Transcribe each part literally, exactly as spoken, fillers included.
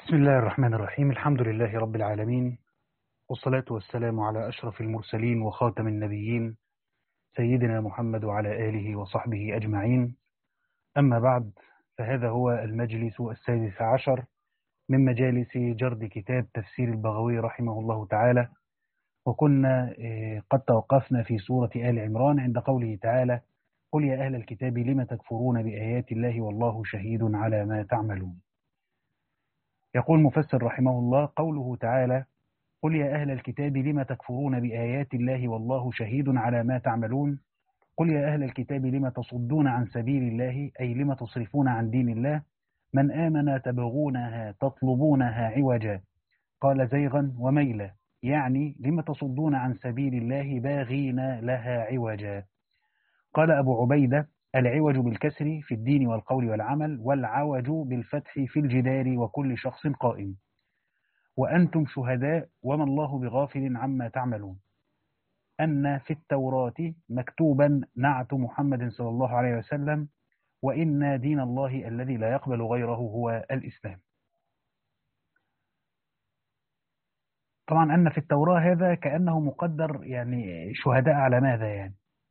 بسم الله الرحمن الرحيم. الحمد لله رب العالمين، والصلاة والسلام على أشرف المرسلين وخاتم النبيين سيدنا محمد وعلى آله وصحبه أجمعين. أما بعد، فهذا هو المجلس السادس عشر من مجالس جرد كتاب تفسير البغوي رحمه الله تعالى. وكنا قد توقفنا في سورة آل عمران عند قوله تعالى: قل يا أهل الكتاب لم تكفرون بآيات الله والله شهيد على ما تعملون. يقول مفسر رحمه الله: قوله تعالى قل يا أهل الكتاب لم تكفرون بآيات الله والله شهيد على ما تعملون. قل يا أهل الكتاب لم تصدون عن سبيل الله، أي لم تصرفون عن دين الله. من آمن تبغونها تطلبونها عوجا، قال زيغا وميلا، يعني لم تصدون عن سبيل الله باغين لها عوجا. قال أبو عبيدة: العوج بالكسر في الدين والقول والعمل، والعوج بالفتح في الجدار وكل شخص قائم. وأنتم شهداء وما الله بغافل عما تعملون. أن في التوراة مكتوبا نعت محمد صلى الله عليه وسلم: وإن دين الله الذي لا يقبل غيره هو الإسلام. طبعا أن في التوراة هذا كأنه مقدر، يعني شهداء على ماذا؟ يعني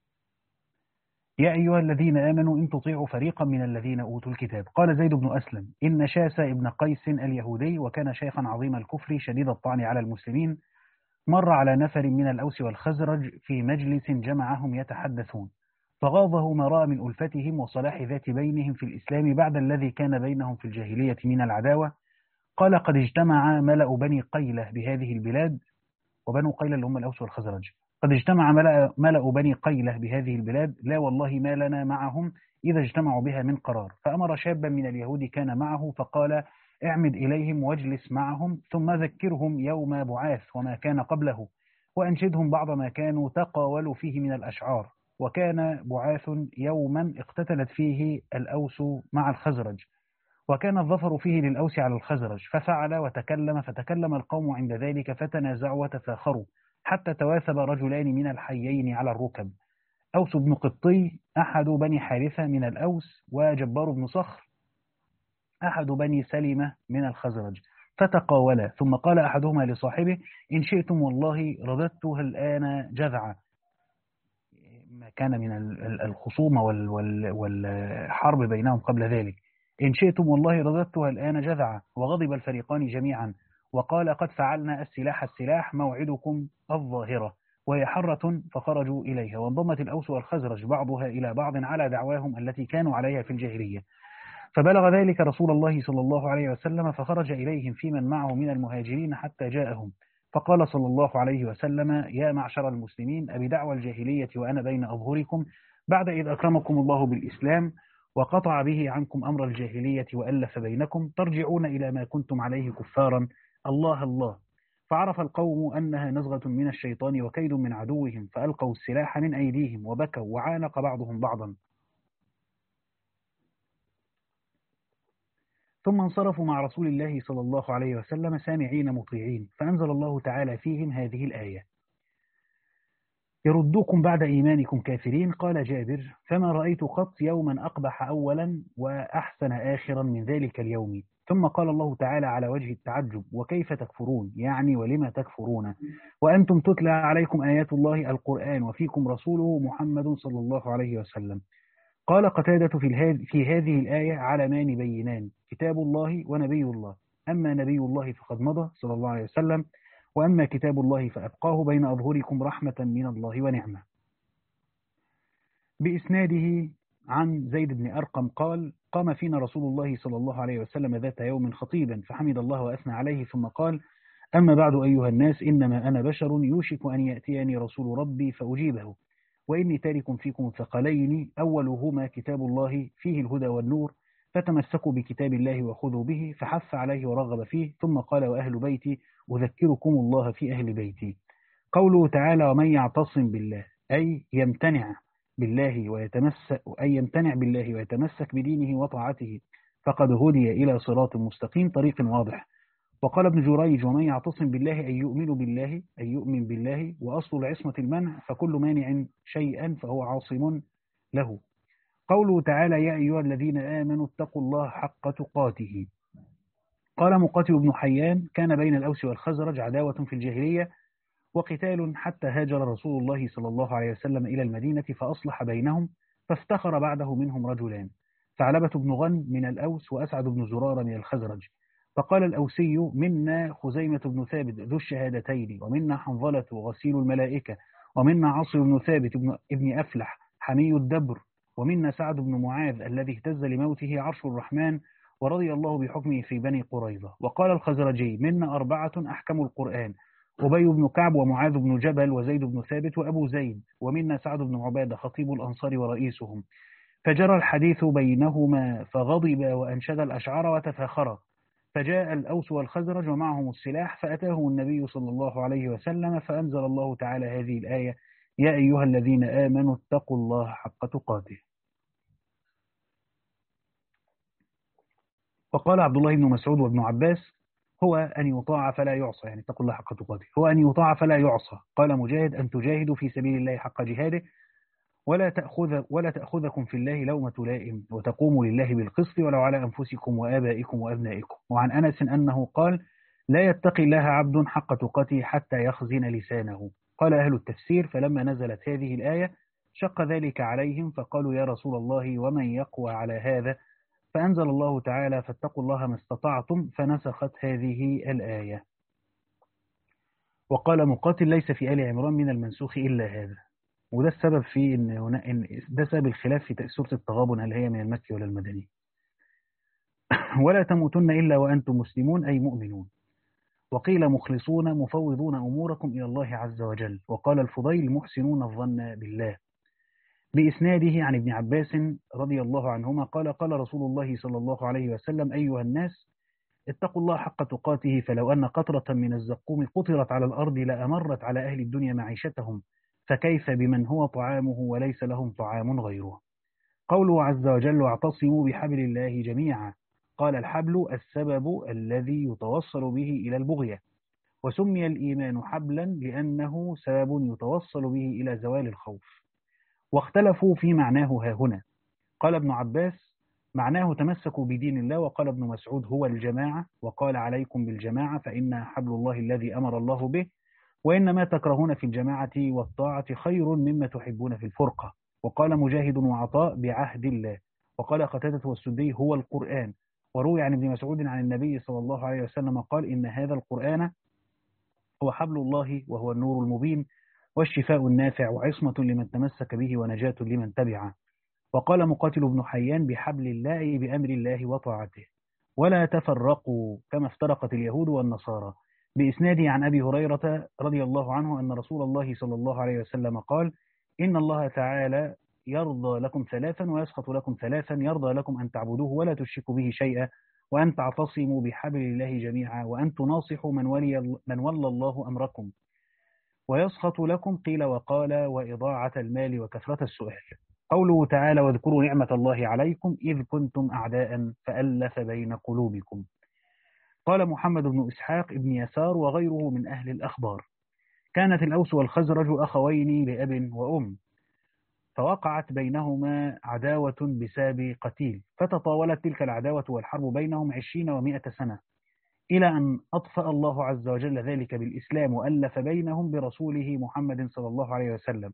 يا أيها الذين آمنوا إن تطيعوا فريقا من الذين أوتوا الكتاب. قال زيد بن أسلم: إن شاس ابن قيس اليهودي، وكان شيخا عظيم الكفر شديد الطعن على المسلمين، مر على نفر من الأوس والخزرج في مجلس جمعهم يتحدثون، فغاضه ما رأى من ألفتهم وصلاح ذات بينهم في الإسلام بعد الذي كان بينهم في الجاهلية من العداوة. قال: قد اجتمع ملأ بني قيلة بهذه البلاد، وبنو قيلة اللي هم الأوس والخزرج، قد اجتمع ملأ, ملأ بني قيلة بهذه البلاد، لا والله ما لنا معهم إذا اجتمعوا بها من قرار. فأمر شابا من اليهود كان معه فقال: اعمد إليهم واجلس معهم، ثم ذكرهم يوم بعاث وما كان قبله، وأنشدهم بعض ما كانوا تقاولوا فيه من الأشعار. وكان بعاث يوما اقتتلت فيه الأوس مع الخزرج، وكان الظفر فيه للأوس على الخزرج، ففعل وتكلم، فتكلم القوم عند ذلك فتنازعوا وتفاخروا، حتى تواثب رجلان من الحيين على الركب: أوس بن قطي أحد بني حارثة من الأوس، وجبار بن صخر أحد بني سلمة من الخزرج، فتقاولا. ثم قال أحدهما لصاحبه: إن شئتم والله رددتها الآن جذعا. ما كان من الخصومة والحرب بينهم قبل ذلك: إن شئتم والله رددتها الآن جذعا. وغضب الفريقان جميعا، وقال: قد فعلنا السلاح السلاح، موعدكم الظاهرة. وهي حرة، فخرجوا إليها. وانضمت الأوس والخزرج بعضها إلى بعض على دعواهم التي كانوا عليها في الجاهلية. فبلغ ذلك رسول الله صلى الله عليه وسلم، فخرج إليهم في من معه من المهاجرين حتى جاءهم، فقال صلى الله عليه وسلم: يا معشر المسلمين، أبدعوى الجاهلية وأنا بين أظهركم، بعد إذ أكرمكم الله بالإسلام وقطع به عنكم أمر الجاهلية وألف بينكم، ترجعون إلى ما كنتم عليه كفارا؟ الله الله. فعرف القوم أنها نزغة من الشيطان وكيد من عدوهم، فألقوا السلاح من أيديهم وبكوا، وعانق بعضهم بعضا. ثم انصرفوا مع رسول الله صلى الله عليه وسلم سامعين مطيعين، فأنزل الله تعالى فيهم هذه الآية: يردوكم بعد إيمانكم كافرين. قال جابر: فما رأيت قط يوما أقبح أولا وأحسن آخرا من ذلك اليوم. ثم قال الله تعالى على وجه التعجب: وكيف تكفرون، يعني ولما تكفرون وأنتم تتلى عليكم آيات الله القرآن وفيكم رسوله محمد صلى الله عليه وسلم. قال قتادة: في, في هذه الآية علمان بينان: كتاب الله ونبي الله. أما نبي الله فقد مضى صلى الله عليه وسلم، وأما كتاب الله فأبقاه بين أظهركم رحمة من الله ونعمة. بإسناده عن زيد بن أرقم قال: قام فينا رسول الله صلى الله عليه وسلم ذات يوم خطيبا، فحمد الله وأثنى عليه، ثم قال: أما بعد أيها الناس، إنما أنا بشر يوشك أن يأتيني رسول ربي فأجيبه، وإني تارك فيكم ثقلين، أولهما كتاب الله فيه الهدى والنور، فتمسكوا بكتاب الله وخذوا به، فحث عليه ورغب فيه. ثم قال: وأهل بيتي أذكركم الله في أهل بيتي. قوله تعالى: ومن يعتصم بالله، أي يمتنع بالله ويتمسك أي يمتنع بالله ويتمسك بدينه وطاعته، فقد هدي إلى صراط مستقيم، طريق واضح. وقال ابن جريج: ومن يعتصم بالله أي يؤمن بالله أي يؤمن بالله، وأصل العصمة المنع، فكل مانع شيئا فهو عاصم له. قوله تعالى: يا أيها الذين آمنوا اتقوا الله حق تقاته. قال مقاتل بن حيان: كان بين الأوس والخزرج عداوة في الجاهلية وقتال حتى هاجر رسول الله صلى الله عليه وسلم إلى المدينة فأصلح بينهم، فافتخر بعده منهم رجلان: ثعلبة بن غنم من الأوس وأسعد بن زرارة من الخزرج. فقال الأوسي: منا خزيمة بن ثابت ذو الشهادتين، ومنا حنظلة غسيل الملائكة، ومنا عاصم بن ثابت بن ابن أفلح حمي الدبر، ومنا سعد بن معاذ الذي اهتز لموته عرش الرحمن ورضي الله بحكمه في بني قريظة. وقال الخزرجي: منا أربعة أحكم القرآن: أبي بن كعب ومعاذ بن جبل وزيد بن ثابت وأبو زيد، ومنا سعد بن عبادة خطيب الأنصار ورئيسهم. فجرى الحديث بينهما فغضب وأنشد الأشعار وتفاخرا. فجاء الأوس والخزرج ومعهم السلاح فأتاهم النبي صلى الله عليه وسلم فأنزل الله تعالى هذه الآية: يا أيها الذين آمنوا اتقوا الله حق تقاته. وقال عبد الله بن مسعود وابن عباس: هو أن يطاع فلا يعصى، يعني اتقوا الله حق تقاته، هو أن يطاع فلا يعصى. قال مجاهد: أن تجاهدوا في سبيل الله حق جهاده ولا تأخذ ولا تأخذكم في الله لومة لائم وتقوموا لله بالقسط ولو على أنفسكم وآبائكم وأبنائكم. وعن أنس أنه قال: لا يتقي الله عبد حق تقاته حتى يخزن لسانه. قال أهل التفسير: فلما نزلت هذه الآية شق ذلك عليهم فقالوا: يا رسول الله ومن يقوى على هذا؟ فأنزل الله تعالى: فاتقوا الله ما استطعتم، فنسخت هذه الآية. وقال مقاتل: ليس في آل عمران من المنسوخ إلا هذا. وده السبب في إن هنا إن ده سبب الخلاف في سورة التغابن، هل هي من المكي ولا المدني. ولا تموتن إلا وأنتم مسلمون أي مؤمنون. وقيل مخلصون مفوضون أموركم إلى الله عز وجل. وقال الفضيل: محسنون الظن بالله. بإسناده عن ابن عباس رضي الله عنهما قال: قال رسول الله صلى الله عليه وسلم: أيها الناس اتقوا الله حق تقاته، فلو أن قطرة من الزقوم قطرت على الأرض لأمرت على أهل الدنيا معيشتهم، فكيف بمن هو طعامه وليس لهم طعام غيره. قوله عز وجل: واعتصموا بحبل الله جميعا. قال: الحبل السبب الذي يتوصل به إلى البغية، وسمي الإيمان حبلا لأنه سبب يتوصل به إلى زوال الخوف. واختلفوا في معناه ها هنا. قال ابن عباس: معناه تمسكوا بدين الله. وقال ابن مسعود: هو الجماعة. وقال: عليكم بالجماعة فإنها حبل الله الذي أمر الله به، وإنما تكرهون في الجماعة والطاعة خير مما تحبون في الفرقة. وقال مجاهد وعطاء: بعهد الله. وقال قتادة والسدي: هو القرآن. وروي عن ابن مسعود عن النبي صلى الله عليه وسلم قال: إن هذا القرآن هو حبل الله وهو النور المبين والشفاء النافع وعصمة لمن تمسك به ونجاة لمن تبعه. وقال مقاتل بن حيان: بحبل الله بأمر الله وطاعته. ولا تفرقوا كما افترقت اليهود والنصارى. بإسناده عن أبي هريرة رضي الله عنه أن رسول الله صلى الله عليه وسلم قال: إن الله تعالى يرضى لكم ثلاثا ويسخط لكم ثلاثا: يرضى لكم أن تعبدوه ولا تشركوا به شيئا، وأن تعتصموا بحبل الله جميعا، وأن تناصحوا من ولي من ولى الله أمركم. ويسخط لكم قيل وقال وإضاعة المال وكثرة السؤال. قوله تعالى: واذكروا نعمة الله عليكم إذ كنتم أعداء فألف بين قلوبكم. قال محمد بن إسحاق ابن يسار وغيره من أهل الأخبار: كانت الأوس والخزرج أخوين لأب وأم، فوقعت بينهما عداوة بسبب قتيل، فتطاولت تلك العداوة والحرب بينهم عشرين ومائة سنة، إلى أن أطفأ الله عز وجل ذلك بالإسلام وألف بينهم برسوله محمد صلى الله عليه وسلم.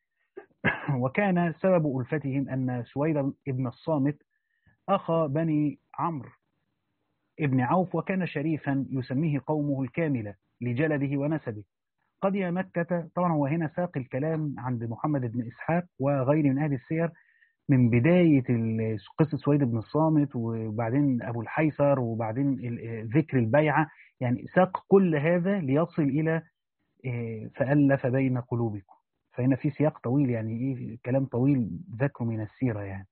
وكان سبب ألفتهم أن سويد ابن الصامت أخا بني عمرو ابن عوف، وكان شريفا يسميه قومه الكاملة لجلده ونسبه. قضي مكة. طبعا هو هنا ساق الكلام عند محمد بن إسحاق وغيره من أهل السير من بداية قصة سويد بن الصامت، وبعدين أبو الحيثر، وبعدين ذكر البيعة، يعني ساق كل هذا ليصل إلى فألف بين قلوبكم. فهنا في سياق طويل، يعني إيه كلام طويل ذكر من السيرة يعني.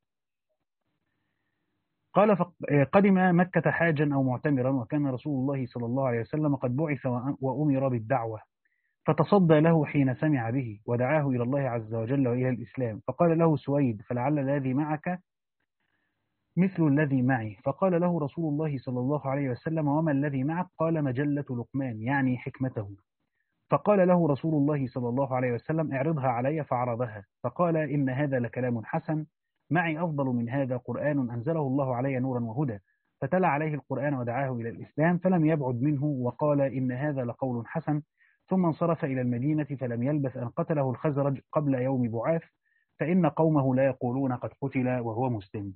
قال: قدم مكة حاجا أو معتمرا، وكان رسول الله صلى الله عليه وسلم قد بعث وأمر بالدعوة، فتصدى له حين سمع به ودعاه إلى الله عز وجل وإلى الإسلام. فقال له سويد: فلعل الذي معك مثل الذي معي. فقال له رسول الله صلى الله عليه وسلم: وما الذي معك؟ قال: مجلة لقمان، يعني حكمته. فقال له رسول الله صلى الله عليه وسلم: اعرضها علي. فعرضها. فقال: إن هذا لكلام حسن، معي أفضل من هذا قرآن أنزله الله علي نورا وهدى. فتلا عليه القرآن ودعاه إلى الإسلام فلم يبعد منه وقال إن هذا لقول حسن، ثم انصرف إلى المدينة فلم يلبث أن قتله الخزرج قبل يوم بعاث، فإن قومه لا يقولون قد قتل وهو مسلم.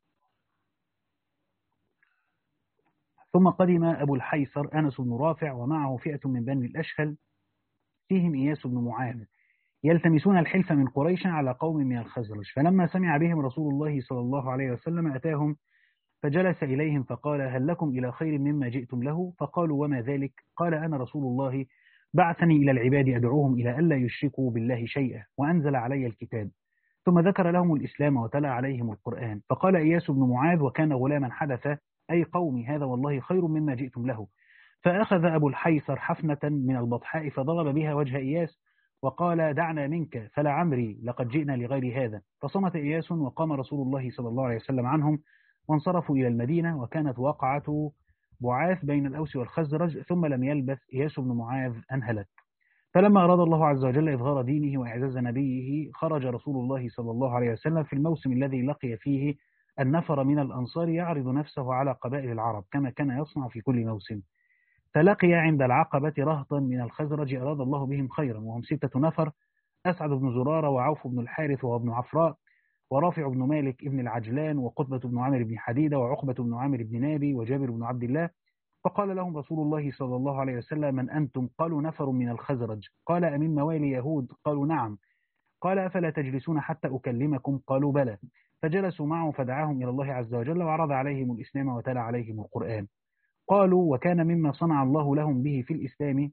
ثم قدم أبو الحيصر أنس بن رافع ومعه فئة من بني الأشهل فيهم إياس بن معاذ يلتمسون الحلف من قريش على قوم من الخزرج، فلما سمع بهم رسول الله صلى الله عليه وسلم أتاهم فجلس إليهم فقال هل لكم إلى خير مما جئتم له؟ فقالوا وما ذلك؟ قال أنا رسول الله بعثني إلى العباد أدعوهم إلى ألا يشركوا بالله شيئا وأنزل علي الكتاب. ثم ذكر لهم الإسلام وتلا عليهم القرآن. فقال إياس بن معاذ وكان غلاما حدث أي قومي هذا والله خير مما جئتم له. فأخذ أبو الحيصر حفنة من البطحاء فضرب بها وجه إياس وقال دعنا منك فلعمري لقد جئنا لغير هذا. فصمت إياس وقام رسول الله صلى الله عليه وسلم عنهم وانصرفوا إلى المدينة، وكانت واقعة بعاث بين الأوس والخزرج، ثم لم يلبث إياس بن معاذ أن هلك. فلما أراد الله عز وجل إظهار دينه وإعزاز نبيه خرج رسول الله صلى الله عليه وسلم في الموسم الذي لقي فيه النفر من الأنصار يعرض نفسه على قبائل العرب كما كان يصنع في كل موسم. فلقي عند العقبة رهطا من الخزرج أراد الله بهم خيرا، وهم ستة نفر: أسعد بن زرارة وعوف بن الحارث وابن عفراء ورافع بن مالك ابن العجلان وقتبة بن عامر بن حديدة وعقبة بن عامر بن نابي وجابر بن عبد الله. فقال لهم رسول الله صلى الله عليه وسلم من أنتم؟ قالوا نفر من الخزرج. قال أمن موالي يهود؟ قالوا نعم. قال أفلا تجلسون حتى أكلمكم؟ قالوا بلى. فجلسوا معه فدعاهم إلى الله عز وجل وعرض عليهم الإسلام وتلا عليهم القرآن. قالوا وكان مما صنع الله لهم به في الإسلام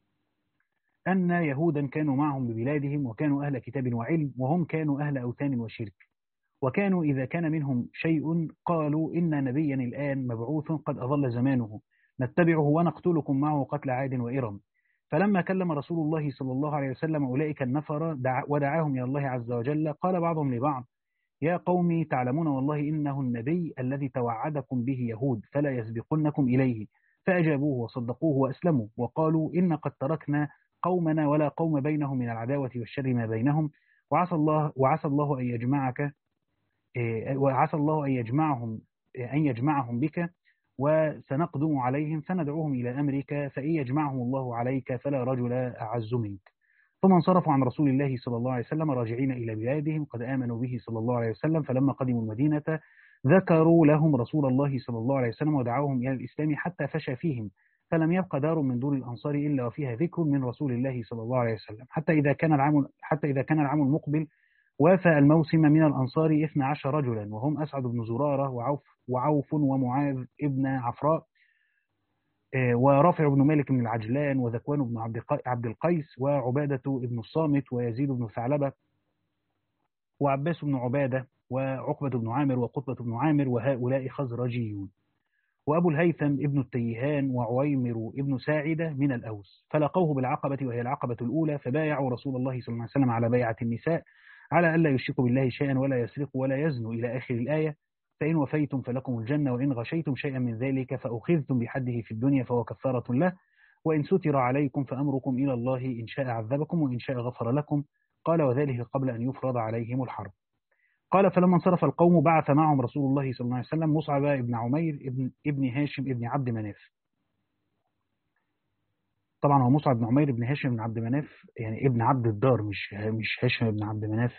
أن يهودا كانوا معهم ببلادهم وكانوا أهل كتاب وعلم، وهم كانوا أهل أوثان وشرك، وكانوا إذا كان منهم شيء قالوا إن نبيا الآن مبعوث قد أضل زمانه نتبعه ونقتلكم معه قتل عاد وإرم. فلما كلم رسول الله صلى الله عليه وسلم أولئك النفر دع ودعاهم إلى الله عز وجل قال بعضهم لبعض يا قومي تعلمون والله إنه النبي الذي توعدكم به يهود فلا يسبقنكم إليه. فأجابوه وصدقوه وأسلموا وقالوا إن قد تركنا قومنا ولا قوم بينهم من العداوة والشر ما بينهم، وعسى الله وعسى الله أن يجمعك وعسى الله أن يجمعهم أن يجمعهم بك، وسنقدم عليهم فندعوهم إلى أمرك، فإن يجمعهم الله عليك فلا رجل أعز منك. ثم انصرفوا عن رسول الله صلى الله عليه وسلم راجعين إلى بلادهم قد آمنوا به صلى الله عليه وسلم. فلما قدموا المدينة ذكروا لهم رسول الله صلى الله عليه وسلم ودعوهم إلى الإسلام حتى فشى فيهم، فلم يبق دار من دور الأنصار إلا وفيها ذكر من رسول الله صلى الله عليه وسلم، حتى إذا كان العام حتى إذا كان العام المقبل وافى الموسم من الأنصار اثنا عشر رجلا، وهم أسعد بن زرارة وعوف وعوف ومعاذ ابن عفراء ورافع بن مالك بن العجلان وذكوان بن عبد القيس وعبادة بن الصامت ويزيد بن ثعلبة وعباس بن عبادة وعقبة بن عامر وقطبة بن عامر، وهؤلاء خزرجيون. وأبو الهيثم ابن التيهان وعويمر ابن ساعدة من الأوس، فلقوه بالعقبة وهي العقبة الأولى، فبايعوا رسول الله صلى الله عليه وسلم على بيعة النساء على ألا يشركوا بالله شيئا ولا يسرقوا ولا يزنوا إلى آخر الآية. فإن وفيتم فلكم الجنة وإن غشيتم شيئا من ذلك فأخذتم بحده في الدنيا فهو كفارة له، وإن ستر عليكم فأمركم إلى الله إن شاء عذبكم وإن شاء غفر لكم. قال وذلك قبل أن يفرض عليهم الحرب. قال فلما انصرف القوم بعث معهم رسول الله صلى الله عليه وسلم مصعب بن عمير ابن, ابن هاشم ابن عبد مناف. طبعا هو مصعب بن عمير ابن هاشم بن عبد مناف يعني ابن عبد الدار، مش مش هاشم بن عبد مناف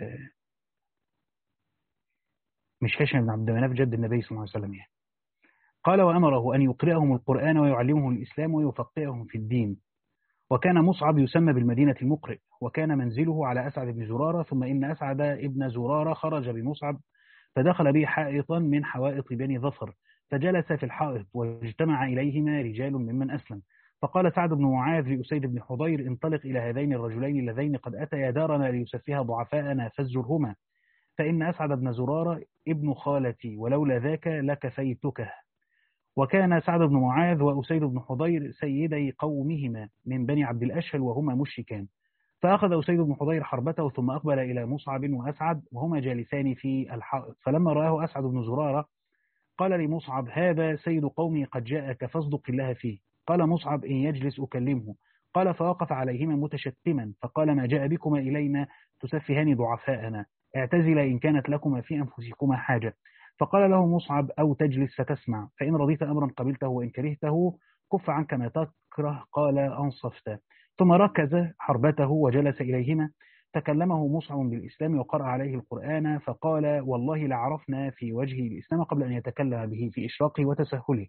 مش هاشم بن عبد مناف جد النبي صلى الله عليه وسلم يعني. قال وأمره أن يقرأهم القرآن ويعلمهم الإسلام ويفقههم في الدين. وكان مصعب يسمى بالمدينة المقرئ، وكان منزله على أسعد بن زرارة. ثم إن أسعد ابن زرارة خرج بمصعب فدخل به حائطا من حوائط بني ظفر، فجلس في الحائط واجتمع إليهما رجال ممن أسلم. فقال سعد بن معاذ لأسيد بن حضير انطلق إلى هذين الرجلين اللذين قد أتيا دارنا ليسفها ضعفاءنا فازجرهما، فإن أسعد بن زرارة ابن خالتي ولولا ذاك لكفيتكه. وكان سعد بن معاذ وأسيد بن حضير سيدي قومهما من بني عبد الأشهل وهما مشركان. فأخذ أسيد بن حضير حربته ثم أقبل إلى مصعب وأسعد وهما جالسان في الحائط، فلما رآه أسعد بن زرارة قال لمصعب هذا سيد قومي قد جاءك فاصدق الله فيه. قال مصعب إن يجلس أكلمه. قال فوقف عليهما متشتما فقال ما جاء بكما إلينا تسفهان ضعفاءنا، اعتزل إن كانت لكما في أنفسكما حاجة. فقال له مصعب: أو تجلس فتسمع، فإن رضيت أمرا قبلته وإن كرهته كف عنك ما تكره. قال: أنصفت. ثم ركز حربته وجلس إليهما. تكلمه مصعب بالإسلام وقرأ عليه القرآن، فقال: والله لعرفنا في وجهه الإسلام قبل أن يتكلم به في إشراقه وتسهله.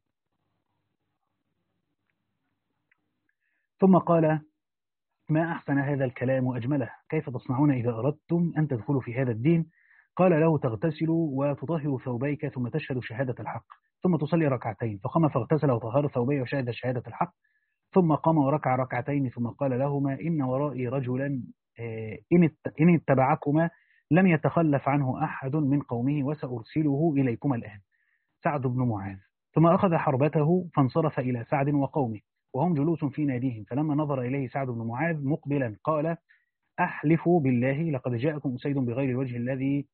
ثم قال: ما أحسن هذا الكلام وأجمله، كيف تصنعون إذا أردتم أن تدخلوا في هذا الدين؟ قال له: تغتسل وتطهر ثوبيك ثم تشهد شهادة الحق ثم تصلي ركعتين. فقام فاغتسل وطهر ثوبيه وشهد شهادة الحق، ثم قام وركع ركعتين، ثم قال لهما: إن ورائي رجلا إن اتبعكما لم يتخلف عنه أحد من قومه وسأرسله إليكما الآن، سعد بن معاذ. ثم أخذ حربته فانصرف إلى سعد وقومه وهم جلوس في ناديهم، فلما نظر إليه سعد بن معاذ مقبلا قال: أحلف بالله لقد جاءكم أسيد بغير الوجه الذي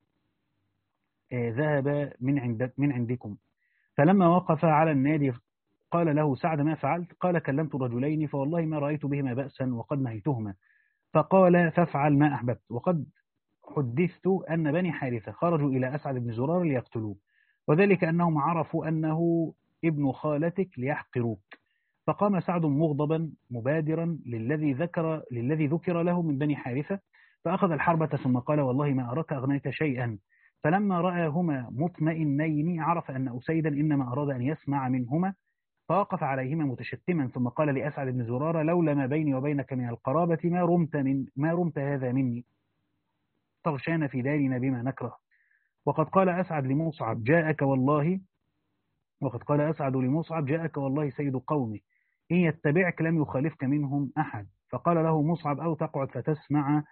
ذهب من عند من عندكم. فلما وقف على النادي قال له سعد: ما فعلت؟ قال: كلمت الرجلين فوالله ما رأيت بهما بأسا وقد نهيتهما. فقال: فافعل ما أحببت. وقد حدثت أن بني حارثة خرجوا إلى أسعد بن زرار ليقتلوه، وذلك أنهم عرفوا أنه ابن خالتك ليحقروك. فقام سعد مغضبا مبادرا للذي ذكر للذي ذكر له من بني حارثة، فأخذ الحربة ثم قال: والله ما أراك أغنيت شيئا. فلما رآهما مطمئنين عرف أن أسيدا إنما أراد أن يسمع منهما، فوقف عليهما متشتما، ثم قال لأسعد بن زرارة: لولا ما بيني وبينك من القرابة ما رمت من ما رمت هذا مني، تغشانا في دارنا بما نكره. وقد قال أسعد لمصعب: جاءك والله وقد قال أسعد لمصعب: جاءك والله سيد قومه، إن يتبعك لم يخالفك منهم أحد. فقال له مصعب: أو تقعد فتسمع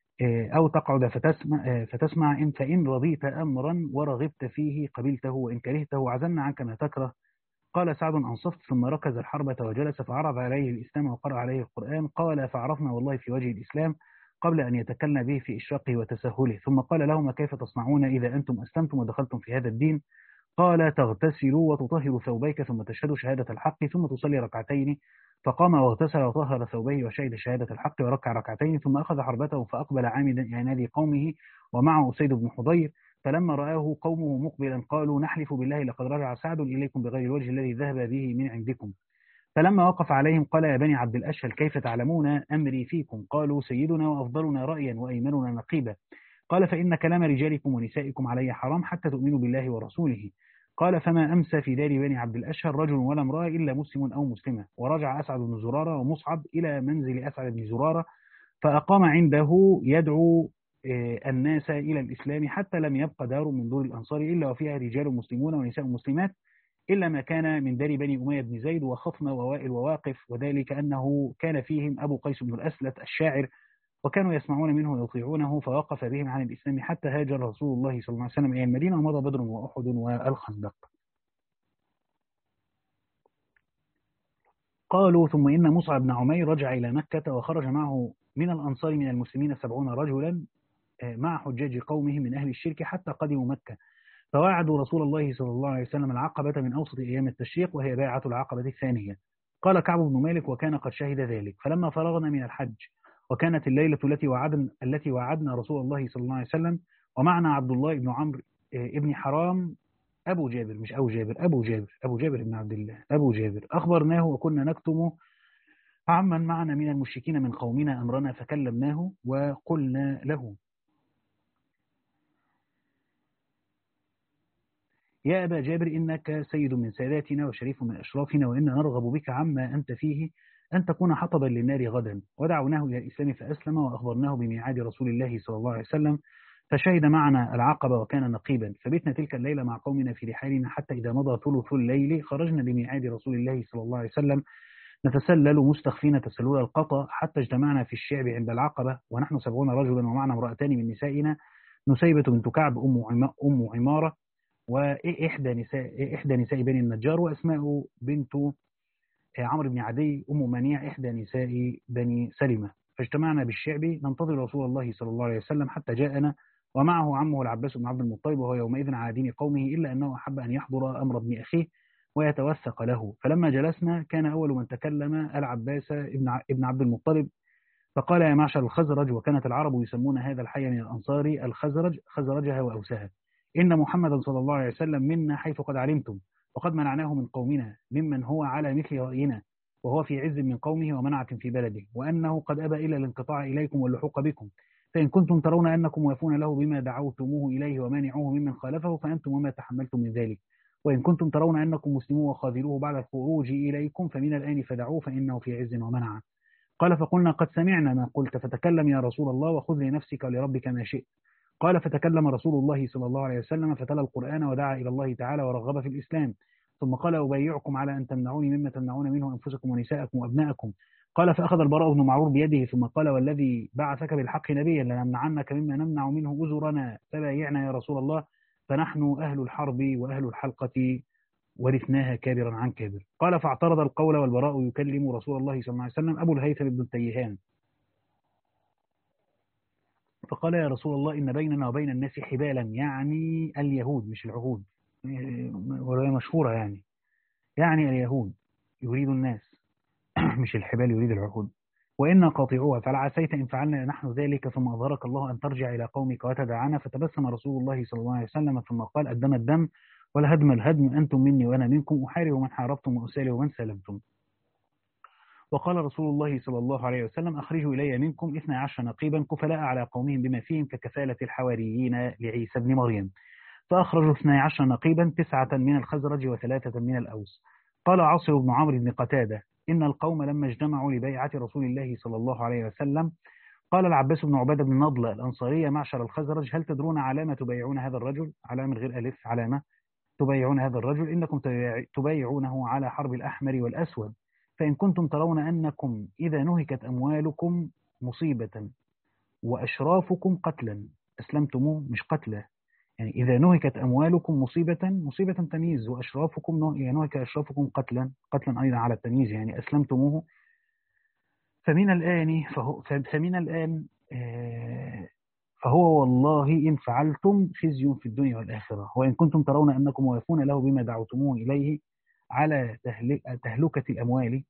أو تقعد فتسمع, فتسمع إن فإن رضيت أمرا ورغبت فيه قبلته وإن كرهته عزلنا عنك ما تكره. قال سعد: أنصفت. ثم ركز الحربة وجلس فعرض عليه الإسلام وقرأ عليه القرآن. قال: فعرفنا والله في وجه الإسلام قبل أن يتكلم به في إشراقه وتسهله. ثم قال لهما: كيف تصنعون إذا أنتم أسلمتم ودخلتم في هذا الدين؟ قال: تغتسل وتطهر ثوبيك ثم تشهد شهادة الحق ثم تصلي ركعتين. فقام واغتسل وطهر ثوبيه وشهد شهادة الحق وركع ركعتين، ثم أخذ حربته فأقبل عامدا إلى نادي قومه ومعه أسيد بن حضير. فلما رآه قومه مقبلا قالوا: نحلف بالله لقد رجع سعد إليكم بغير الوجه الذي ذهب به من عندكم. فلما وقف عليهم قال: يا بني عبد الأشهل، كيف تعلمون أمري فيكم؟ قالوا: سيدنا وأفضلنا رأيا وأيمننا نقيبا. قال: فإن كلام رجالكم ونسائكم علي حرام حتى تؤمنوا بالله ورسوله. قال: فما أمسى في دار بني عبد الأشهر رجل ولا امرأة إلا مسلم أو مسلمة. ورجع أسعد بن زرارة ومصعب إلى منزل أسعد بن زرارة، فأقام عنده يدعو الناس إلى الإسلام حتى لم يبق دار من دور الأنصار إلا وفيها رجال مسلمون ونساء مسلمات، إلا ما كان من دار بني أمية بن زيد وخصم ووائل وواقف، وذلك أنه كان فيهم أبو قيس بن الأسلت الشاعر، وكانوا يسمعون منه ويطيعونه، فوقف بهم عن الإسلام حتى هاجر رسول الله صلى الله عليه وسلم إلى المدينة ومضى بدر وأحد والخندق. قالوا: ثم إن مصعب بن عمير رجع إلى مكة وخرج معه من الأنصار من المسلمين سبعون رجلا مع حجاج قومهم من أهل الشرك حتى قدموا مكة، فواعدوا رسول الله صلى الله عليه وسلم العقبة من أوسط أيام التشريق وهي بيعة العقبة الثانية. قال كعب بن مالك: وكان قد شهد ذلك. فلما فرغنا من الحج وكانت الليلة التي وعدنا التي وعدنا رسول الله صلى الله عليه وسلم ومعنا عبد الله بن عمرو ابن حرام أبو جابر مش أبو جابر أبو جابر أبو جابر بن عبد الله أبو جابر أخبرناه وكنا نكتم عمن معنا من المشركين من قومنا أمرنا، فكلمناه وقلنا له: يا أبا جابر، إنك سيد من ساداتنا وشريف من أشرافنا، وإنا نرغب بك عما أنت فيه أن تكون حطبا للنار غدا. ودعوناه إلى الإسلام فأسلم، وأخبرناه بميعاد رسول الله صلى الله عليه وسلم، فشهد معنا العقبة وكان نقيبا. فبتنا تلك الليلة مع قومنا في رحالنا حتى إذا مضى ثلث الليل خرجنا بميعاد رسول الله صلى الله عليه وسلم نتسلل مستخفين تسلل القطا حتى اجتمعنا في الشعب عند العقبة ونحن سبعون رجلا ومعنا امرأتان من نسائنا، نسيبة بنت كعب أم عمارة وإحدى نساء إحدى نساء بني النجار، وأسماء بنت عمرو بن عدي أم منيع إحدى نساء بني سلمة. فاجتمعنا بالشعب ننتظر رسول الله صلى الله عليه وسلم حتى جاءنا ومعه عمه العباس بن عبد المطلب، وهو يومئذ على دين قومه، إلا أنه أحب أن يحضر أمر ابن أخيه ويتوثق له. فلما جلسنا كان أول من تكلم العباس ابن عبد المطلب، فقال: يا معشر الخزرج. وكانت العرب يسمون هذا الحي من الأنصار الخزرج، خزرجها وأوسها، إن محمدا صلى الله عليه وسلم منا حيث قد علمتم، وقد منعناه من قومنا ممن هو على مثل رأينا، وهو في عز من قومه ومنعة في بلده، وأنه قد أبى إلا الانقطاع إليكم واللحوق بكم. فإن كنتم ترون أنكم وافون له بما دعوتموه إليه ومانعوه ممن خالفه فأنتم وما تحملتم من ذلك. وإن كنتم ترون أنكم مسلمون وخاذلوه بعد الخروج إليكم فمن الآن فدعوه فإنه في عز ومنعة. قال فقلنا قد سمعنا ما قلت، فتكلم يا رسول الله وخذ لنفسك ولربك ما شئت. قال فتكلم رسول الله صلى الله عليه وسلم فتلا القرآن ودعا إلى الله تعالى ورغب في الإسلام، ثم قال أبايعكم على أن تمنعوني مما تمنعون منه أنفسكم ونساءكم وأبناءكم. قال فأخذ البراء بن معرور بيده ثم قال والذي بعثك بالحق نبيا لنمنعنك مما نمنع منه أزرنا فبايعنا يا رسول الله، فنحن أهل الحرب وأهل الحلقة ورثناها كابرا عن كابر. قال فاعترض القول والبراء يكلم رسول الله صلى الله عليه وسلم أبو الهيثم بن التيهان، فقال يا رسول الله إن بيننا وبين الناس حبالا، يعني اليهود مش العهود، وهي مشهورة يعني يعني اليهود يريد الناس مش الحبال يريد العهود، وإنا قاطعوها فلعسيت إن فعلنا نحن ذلك ثم أظهرك الله أن ترجع إلى قومك وتدعنا. فتبسم رسول الله صلى الله عليه وسلم ثم قال الدم الدم والهدم الهدم، أنتم مني وأنا منكم، أحارب من حاربتم وأسالي من سلمتم. وقال رسول الله صلى الله عليه وسلم أخرجوا إلي منكم اثني عشر نقيبا كفلاء على قومهم بما فيهم ككفالة الحواريين لعيسى بن مريم، فأخرجوا اثني عشر نقيبا تسعة من الخزرج وثلاثة من الأوس. قال عاصم بن عمرو بن قتادة إن القوم لما اجتمعوا لبيعة رسول الله صلى الله عليه وسلم قال العباس بن عبادة بن نضلة الأنصارية معشر الخزرج هل تدرون علامة تبايعون هذا الرجل؟ علامة غير ألف، علامة تبايعون هذا الرجل إنكم تبايعونه على حرب الأحمر والأسود، فإن كنتم ترون أنكم إذا نهكت أموالكم مصيبة وأشرافكم قتلا أسلمتموه، مش قتلا، يعني إذا نهكت أموالكم مصيبة، مصيبة تمييز، وأشرافكم نهك أشرافكم قتلا، قتلا أيضا على التمييز يعني أسلمتموه، فمن الآن فهو فمن الآن فهو والله إن فعلتم خزي في الدنيا والآخرة، وإن كنتم ترون أنكم وافون له بما دعوتموه إليه على تهلكة الأموال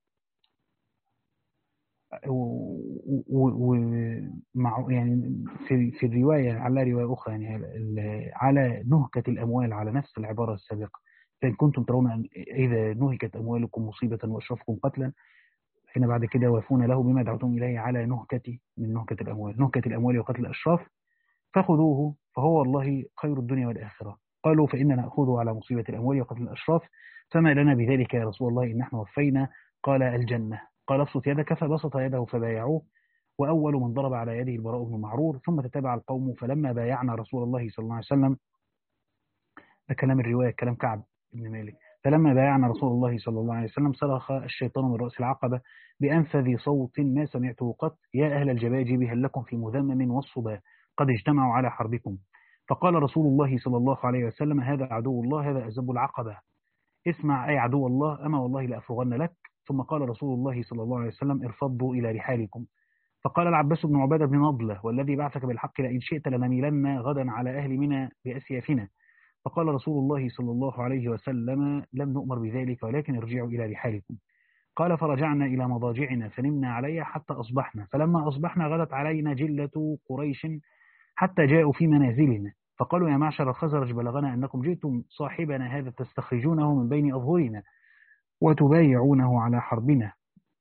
ومع يعني في في الرواية على رواية أخرى يعني على نهكة الأموال على نفس العبارة السابقة، فإن كنتم ترون أن إذا نهكت أموالكم مصيبة وأشرفكم قتلا، هنا بعد كده وافون له بما دعوتم إليه على نهكة من نهكة الأموال، نهكة الأموال وقتل الأشراف، فخذوه فهو والله خير الدنيا والآخرة. قالوا فإننا نأخذه على مصيبة الأموال وقتل الأشراف، فما لنا بذلك يا رسول الله إن نحن وفينا. قال الجنة. قال ابسط يدك، فبسط يده فبايعوه، وأول من ضرب على يده البراء بن معرور، ثم تتبع القوم فلما بايعنا رسول الله صلى الله عليه وسلم، ده كلام الرواية كلام كعب بن مالك، فلما بايعنا رسول الله صلى الله عليه وسلم صرخ الشيطان من رأس العقبة بأنفذ صوت ما سمعته قط يا أهل الجباجب هل لكم في مذمم والصبا قد اجتمعوا على حربكم. فقال رسول الله صلى الله عليه وسلم هذا عدو الله، هذا أزب العقبة، اسمع أي عدو الله أما والله لأفرغن لك. ثم قال رسول الله صلى الله عليه وسلم ارفضوا إلى رحالكم. فقال العباس بن عبادة بن نضلة والذي بعثك بالحق لئن شئت لنميلن غدا على أهل منى بأسيافنا. فقال رسول الله صلى الله عليه وسلم لم نؤمر بذلك ولكن ارجعوا إلى رحالكم. قال فرجعنا إلى مضاجعنا فنمنا عليها حتى أصبحنا، فلما أصبحنا غدت علينا جلة قريش حتى جاءوا في منازلنا، فقالوا يا معشر الخزرج بلغنا أنكم جئتم صاحبنا هذا تستخرجونه من بين أظهرنا وتبايعونه على حربنا،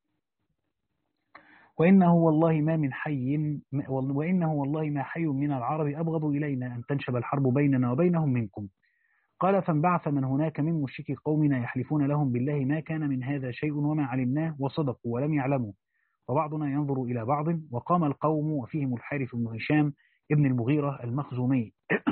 وإنه والله ما من حي وإنه والله ما حي من العرب أبغض إلينا أن تنشب الحرب بيننا وبينهم منكم. قال فانبعث من هناك من مشركي قومنا يحلفون لهم بالله ما كان من هذا شيء وما علمناه وصدقوا ولم يعلموا، وبعضنا ينظر إلى بعض. وقام القوم وفيهم الحارث بن هشام ابن المغيرة المخزومي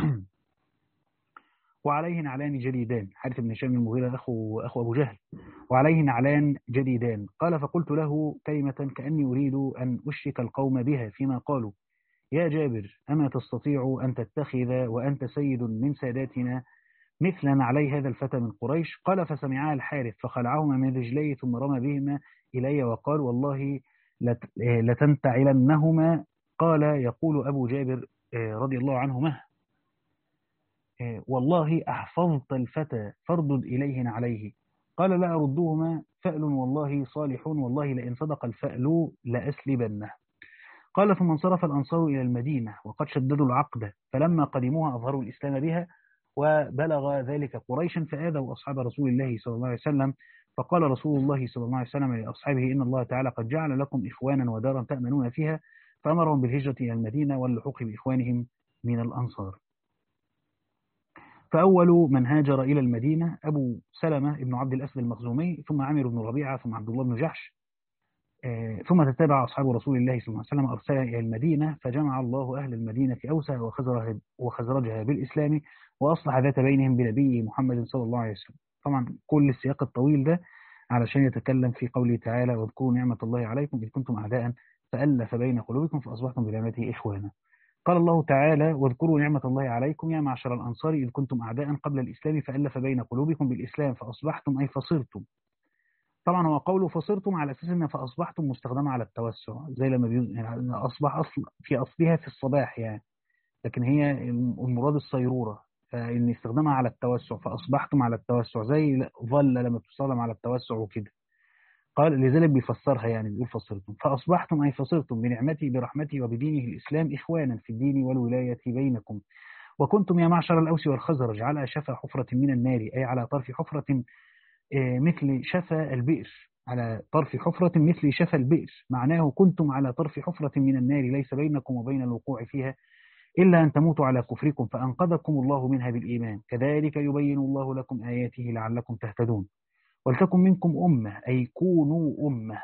وعليه نعلان جديدان، حارث بن هشام المغيرة أخو, أخو أبو جهل، وعليه نعلان جديدان. قال فقلت له كلمة كأني أريد أن أشرك القوم بها فيما قالوا يا جابر أما تستطيع أن تتخذ وأنت سيد من ساداتنا مثلا علي هذا الفتى من قريش؟ قال فسمعها الحارث فخلعهما من رجليه ثم رمى بهما إلي وقال والله لتنتعلنهما. قال يقول أبو جابر رضي الله عنهما والله أحفظت الفتى فاردد إليهن عليه. قال لا أردهما فأل والله صالح والله لئن صدق الفأل لأسلبنه. قال ثم انصرف الأنصار إلى المدينة وقد شددوا العقد، فلما قدموها أظهروا الإسلام بها، وبلغ ذلك قريشا فآذوا أصحاب رسول الله صلى الله عليه وسلم. فقال رسول الله صلى الله عليه وسلم لأصحابه إن الله تعالى قد جعل لكم إخوانا ودارا تأمنون فيها، فأمرهم بالهجرة إلى المدينة واللحوق بإخوانهم من الأنصار. فأول من هاجر إلى المدينة أبو سلمة بن عبد الأسد المخزومي، ثم عامر بن ربيعة، ثم عبد الله بن جحش، ثم تتابع أصحاب رسول الله صلى الله عليه وسلم أرسل إلى المدينة، فجمع الله أهل المدينة في أوسها وخزرجها بالإسلام، وأصلح ذات بينهم بنبيه محمد صلى الله عليه وسلم. طبعا كل السياق الطويل ده علشان يتكلم في قوله تعالى واذكروا نعمة الله عليكم إذ كنتم أعداء فألف بين قلوبكم فأصبحتم بنعمته إخوانا. قال الله تعالى واذكروا نعمة الله عليكم يا معشر الأنصار إذ كنتم أعداء قبل الإسلام فألف بين قلوبكم بالإسلام فأصبحتم أي فصرتم. طبعا هو قوله فصرتم على أساس أن فأصبحتم مستخدمة على التوسع، زي لما بيقول يعني أصبح أصل في أصلها في الصباح يعني، لكن هي المراد الصيرورة، فإن استخدامها على التوسع فأصبحتم على التوسع، زي ظل لما تستخدم على التوسع وكده. قال لذلك بيفسرها يعني بيقول فصرتم فأصبحتم أي فصرتم بنعمتي برحمتي وبدينه الإسلام إخوانا في الدين والولاية بينكم. وكنتم يا معشر الأوس والخزرج على شفا حفرة من النار، أي على طرف حفرة مثل شفا البئر، على طرف حفرة مثل شفا البئر، معناه كنتم على طرف حفرة من النار ليس بينكم وبين الوقوع فيها إلا أن تموتوا على كفركم فأنقذكم الله منها بالإيمان، كذلك يبين الله لكم آياته لعلكم تهتدون. ولتكن منكم أمة أي كونوا أمة،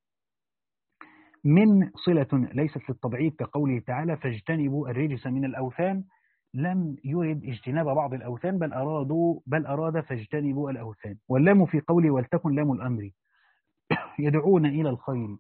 من صلة ليست للتبعيد كقوله تعالى فاجتنبوا الرجس من الأوثان، لم يرد اجتناب بعض الأوثان بل أرادوا بل أراد فاجتنبوا الأوثان. واللام في قوله ولتكن لام الأمر يدعون إلى الخير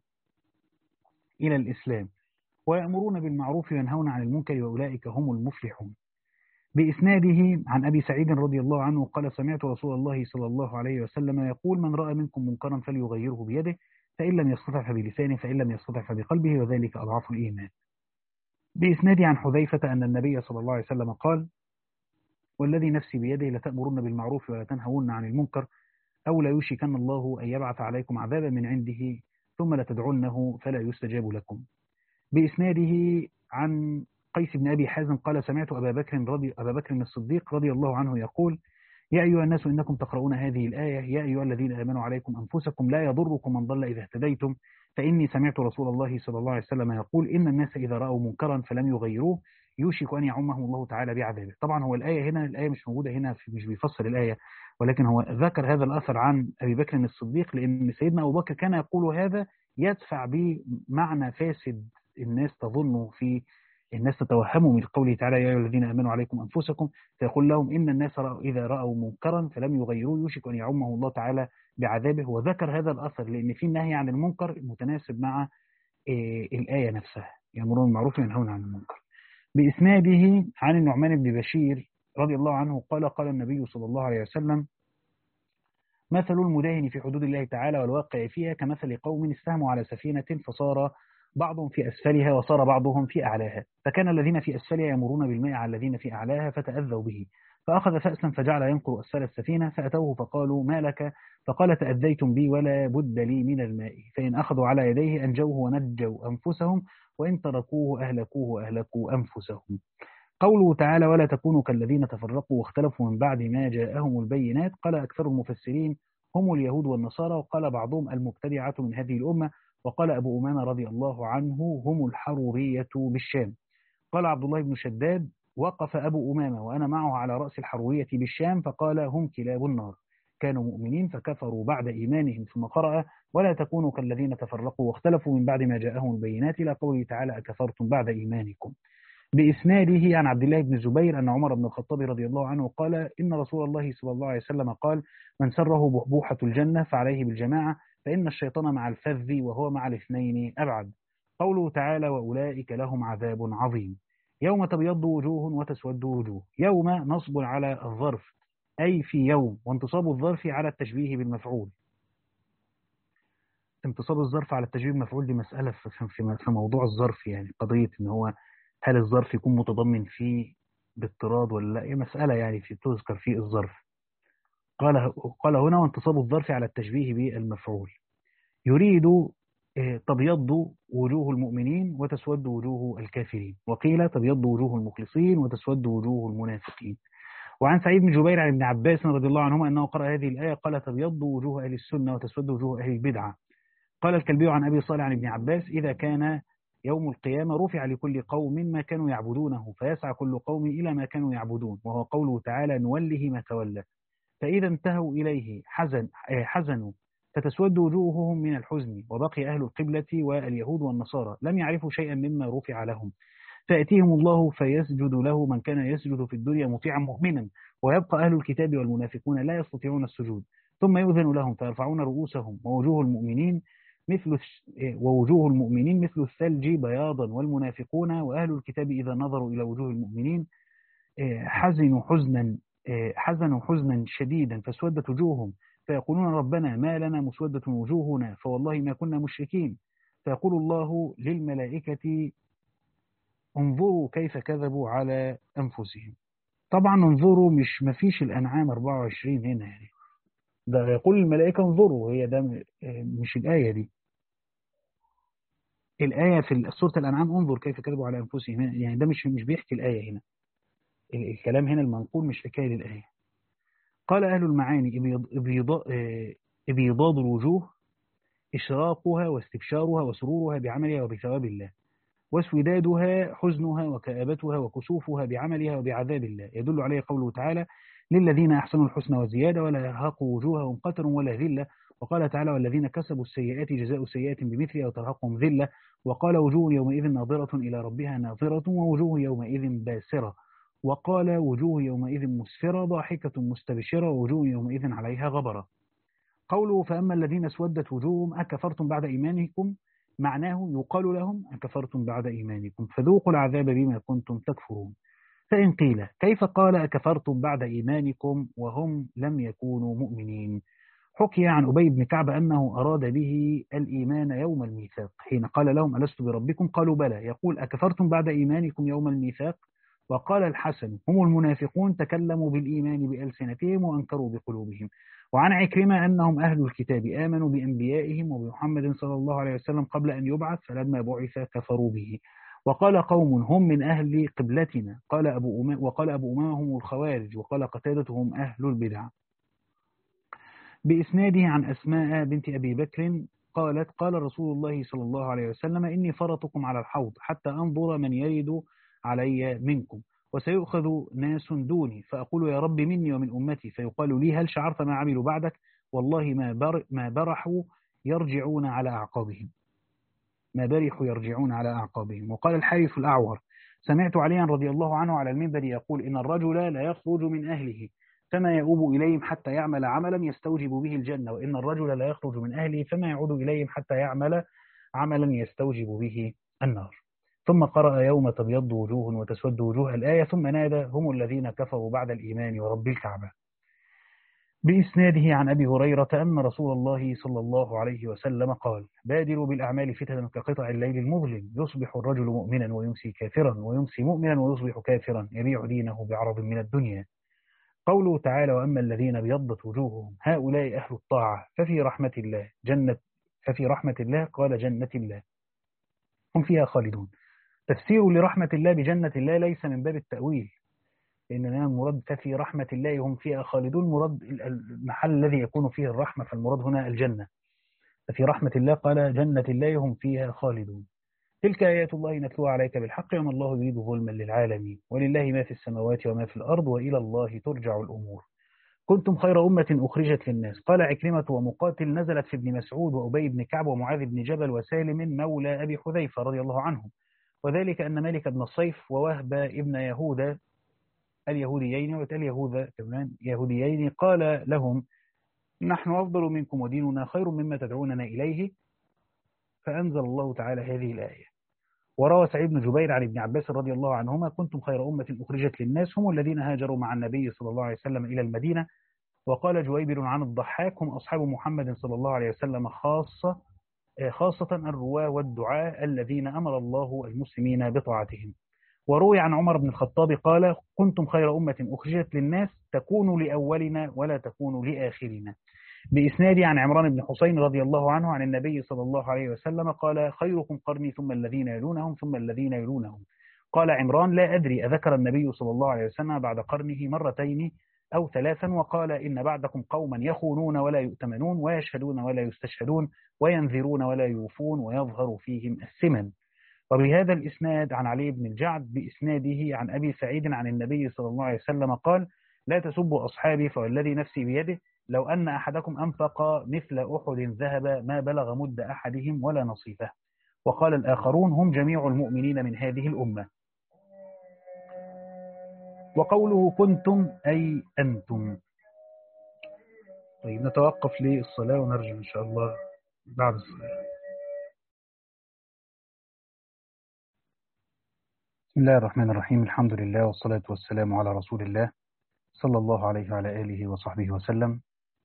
إلى الإسلام ويأمرون بالمعروف وينهون عن المنكر وأولئك هم المفلحون. بإسناده عن أبي سعيد رضي الله عنه قال سمعت رسول الله صلى الله عليه وسلم يقول من رأى منكم منكرا فليغيره بيده فإن لم يستطع فبلسانه فإن لم يستطع فبقلبه وذلك أضعف الإيمان. بإسناده عن حذيفة أن النبي صلى الله عليه وسلم قال والذي نفسي بيده لتأمرن بالمعروف ولا تنهون عن المنكر أو لا يوشكن الله أن يبعث عليكم عذابا من عنده ثم لتدعنه فلا يستجاب لكم. بإسناده عن قيس بن أبي حازم قال سمعت أبا بكر رضي أبا بكر الصديق رضي الله عنه يقول يا أيها الناس إنكم تقرؤون هذه الآية يا أيها الذين آمنوا عليكم أنفسكم لا يضركم من ضل إذا اهتديتم فإني سمعت رسول الله صلى الله عليه وسلم يقول إن الناس إذا رأوا منكرا فلم يغيروه يوشك أن يعمهم الله تعالى بعذابه. طبعا هو الآية هنا الآية مش موجودة هنا مش بيفسر الآية، ولكن هو ذكر هذا الأثر عن أبي بكر الصديق لأن سيدنا أبو بكر كان يقول هذا يدفع بمعنى فاسد الناس تظن في الناس تتوهموا من قوله تعالى يا أيها الذين آمنوا عليكم أنفسكم فيقول لهم إن الناس رأوا إذا رأوا منكرا فلم يغيروه يوشك أن يعمه الله تعالى بعذابه. وذكر هذا الأثر لأن في النهي عن المنكر متناسب مع إيه الآية نفسها يأمرون بالمعروف وينهون عن المنكر. بإسناده عن النعمان بن بشير رضي الله عنه قال قال النبي صلى الله عليه وسلم مثل المداهن في حدود الله تعالى والواقع فيها كمثل قوم استهموا على سفينة فصار بعضهم في أسفلها وصار بعضهم في أعلاها فكان الذين في أسفلها يمرون بالماء على الذين في أعلاها فتأذوا به فأخذ فأسا فجعل ينقر أسفل السفينة فأتوه فقالوا ما لك فقال تأذيتم بي ولا بد لي من الماء فإن أخذوا على يديه أنجوه ونجوا أنفسهم وإن تركوه أهلكوه وأهلكوا أنفسهم. قوله تعالى ولا تكونوا كالذين تفرقوا واختلفوا من بعد ما جاءهم البينات قال أكثر المفسرين هم اليهود والنصارى وقال بعضهم المبتدعة من هذه الأمة وقال أبو أمامة رضي الله عنه هم الحرورية بالشام. قال عبد الله بن شداد وقف أبو أمامة وأنا معه على رأس الحرورية بالشام فقال هم كلاب النار كانوا مؤمنين فكفروا بعد إيمانهم ثم قرأ ولا تكونوا كالذين تفرقوا واختلفوا من بعد ما جاءهم البينات إلى قوله تعالى أكفرتم بعد إيمانكم. بإسناده عن عبد الله بن الزبير أن عمر بن الخطاب رضي الله عنه قال إن رسول الله صلى الله عليه وسلم قال من سره بحبوحة الجنة فعليه بالجماعة فإن الشيطان مع الفذ وهو مع الاثنين أبعد. قوله تعالى وأولئك لهم عذاب عظيم. يوم تبيض وجوه وتسود وجوه. يوم نصب على الظرف أي في يوم وانتصاب الظرف على التشبيه بالمفعول. انتصاب الظرف على التشبيه بالمفعول دي مسألة في موضوع الظرف يعني قضية إن هو هل الظرف يكون متضمن فيه باضطراد ولا لا، مسألة يعني في تذكر في الظرف. قال قال هنا وانتصاب الظرف على التشبيه بالمفعول يريد تبيض وجوه المؤمنين وتسود وجوه الكافرين وقيل تبيض وجوه المخلصين وتسود وجوه المنافقين. وعن سعيد بن جبير عن ابن عباس رضي الله عنهما أنه قرأ هذه الآية قال تبيض وجوه أهل السنة وتسود وجوه أهل البدعة. قال الكلبي عن أبي صالح عن ابن عباس إذا كان يوم القيامة رفع لكل قوم ما كانوا يعبدونه فيسعى كل قوم إلى ما كانوا يعبدون، وهو قوله تعالى نوله ما تولى. فإذا انتهوا إليه حزن حزنوا فتسود وجوههم من الحزن، وبقي أهل القبلة واليهود والنصارى لم يعرفوا شيئا مما رفع لهم، فيأتيهم الله فيسجد له من كان يسجد في الدنيا مطيعا مؤمنا، ويبقى أهل الكتاب والمنافقون لا يستطيعون السجود، ثم يؤذن لهم فيرفعون رؤوسهم ووجوه المؤمنين مثل ووجوه المؤمنين مثل الثلج بياضا، والمنافقون وأهل الكتاب إذا نظروا إلى وجوه المؤمنين حزنوا حزنا حزنوا حزنا شديدا فاسودت وجوههم، فيقولون ربنا ما لنا مسودة وجوهنا فوالله ما كنا مشركين، فيقول الله للملائكة انظروا كيف كذبوا على أنفسهم. طبعا انظروا مش مفيش الأنعام أربعة وعشرين هنا، يعني ده يقول الملائكة انظروا، هي ده مش الآية دي. الآية في سورة الأنعام انظر كيف كذبوا على أنفسهم، يعني ده مش مش بيحكي الآية هنا، الكلام هنا المنقول مش حكاية الآية. قال أهل المعاني ابيضاض الوجوه إشراقها واستبشارها وسرورها بعملها وبثواب الله، واسودادها حزنها وكآبتها وكسوفها بعملها وبعذاب الله، يدل عليه قوله تعالى للذين أحسنوا الحسنى وزيادة ولا يرهق وجوههم قتر ولا ذلة، وقال تعالى والذين كسبوا السيئات جزاء سيئات بمثلها وترهقهم ذلة، وقال وجوه يومئذ ناظرة إلى ربها ناظرة ووجوه يومئذ باسرة، وقال وجوه يومئذ مسفرة ضاحكة مستبشرة ووجوه يومئذ عليها غبرة. قوله فأما الذين اسودت وجوههم أكفرتم بعد إيمانكم، معناه يقال لهم أكفرتم بعد إيمانكم فذوقوا العذاب بما كنتم تكفرون. فإن قيل كيف قال أكفرتم بعد إيمانكم وهم لم يكونوا مؤمنين؟ حكي عن أبي بن كعب أنه أراد به الإيمان يوم الميثاق حين قال لهم ألست بربكم قالوا بلى، يقول أكفرتم بعد إيمانكم يوم الميثاق. وقال الحسن هم المنافقون تكلموا بالإيمان بألسنتهم وأنكروا بقلوبهم. وعن عكرمة أنهم أهل الكتاب آمنوا بأنبيائهم وبمحمد صلى الله عليه وسلم قبل أن يبعث فلما بعث كفروا به. وقال قوم هم من أهل قبلتنا قال أبو أمام وقال أبو أمامة هم الخوارج، وقال قتادة هم أهل البدع. بإسناده عن أسماء بنت أبي بكر قالت قال رسول الله صلى الله عليه وسلم إني فرطكم على الحوض حتى أنظر من يرد علي منكم، وسيؤخذ ناس دوني فأقول يا رب مني ومن أمتي، فيقال لي هل شعرت ما عملوا بعدك؟ والله ما بر ما برحوا يرجعون على أعقابهم ما برحوا يرجعون على أعقابهم. وقال الحارث الأعور سمعت عليا رضي الله عنه على المنبر يقول إن الرجل لا يخرج من أهله فما يؤوب إليهم حتى يعمل عملا يستوجب به الجنة، وإن الرجل لا يخرج من أهله فما يعود إليهم حتى يعمل عملا يستوجب به النار. ثم قرأ يوم تبيض وجوه وتسود وجوه الآية ثم نادى هم الذين كفروا بعد الإيمان ورب الكعبة. بإسناده عن أبي هريرة أن رسول الله صلى الله عليه وسلم قال بادروا بالأعمال فتنا كقطع الليل المظلم يصبح الرجل مؤمنا ويمسي كافرا ويمسي مؤمنا ويصبح كافرا يبيع دينه بعرض من الدنيا. قوله تعالى وأما الذين ابيضت وجوههم هؤلاء أهل الطاعة ففي رحمة الله جنة ففي رحمة الله قال جنة الله هم فيها خالدون. تفسير لرحمة الله بجنة الله ليس من باب التأويل، لأننا المراد ففي رحمة الله هم فيها خالدون مراد المحل الذي يكون فيه الرحمة، فالمراد هنا الجنة. ففي رحمة الله قال جنة الله هم فيها خالدون. تلك آيات الله نتلوها عليك بالحق وما الله يريد ظلما للعالمين ولله ما في السماوات وما في الأرض وإلى الله ترجع الأمور. كنتم خير أمة أخرجت للناس. قال عكرمة ومقاتل نزلت في ابن مسعود وأبي بن كعب ومعاذ بن جبل وسالم مولى أبي حذيفة رضي الله عنهم، وذلك أن مالك بن الصيف ووهب ابن يهوذا اليهوديين وتل يهوذا كمان يهوديين قال لهم نحن أفضل منكم وديننا خير مما تدعوننا إليه، فأنزل الله تعالى هذه الآية. وروى سعيد بن جبير عن ابن عباس رضي الله عنهما كنتم خير أمة أخرجت للناس هم الذين هاجروا مع النبي صلى الله عليه وسلم إلى المدينة. وقال جويبر عن الضحاك هم أصحاب محمد صلى الله عليه وسلم خاصة خاصة الرواة والدعاء الذين أمر الله المسلمين بطاعتهم. وروي عن عمر بن الخطاب قال كنتم خير أمة أخرجت للناس تكونوا لأولنا ولا تكونوا لآخرنا. بإسناد عن عمران بن حسين رضي الله عنه عن النبي صلى الله عليه وسلم قال خيركم قرني ثم الذين يلونهم ثم الذين يلونهم. قال عمران: لا أدري أذكر النبي صلى الله عليه وسلم بعد قرنه مرتين أو ثلاثا وقال: إن بعدكم قوما يخونون ولا يؤتمنون ويشهدون ولا يستشهدون وينذرون ولا يوفون ويظهر فيهم السمن. وبهذا الإسناد عن علي بن الجعد بإسناده عن أبي سعيد عن النبي صلى الله عليه وسلم قال: لا تسبوا أصحابي فوالذي نفسي بيده لو أن أحدكم أنفق مثل أحد ذهب ما بلغ مد أحدهم ولا نصيفه. وقال الآخرون: هم جميع المؤمنين من هذه الأمة. وقوله كنتم أي أنتم. طيب نتوقف للصلاة ونرجع إن شاء الله بعد الصلاة. بسم الله الرحمن الرحيم. الحمد لله والصلاة والسلام على رسول الله صلى الله عليه وعلى آله وصحبه وسلم.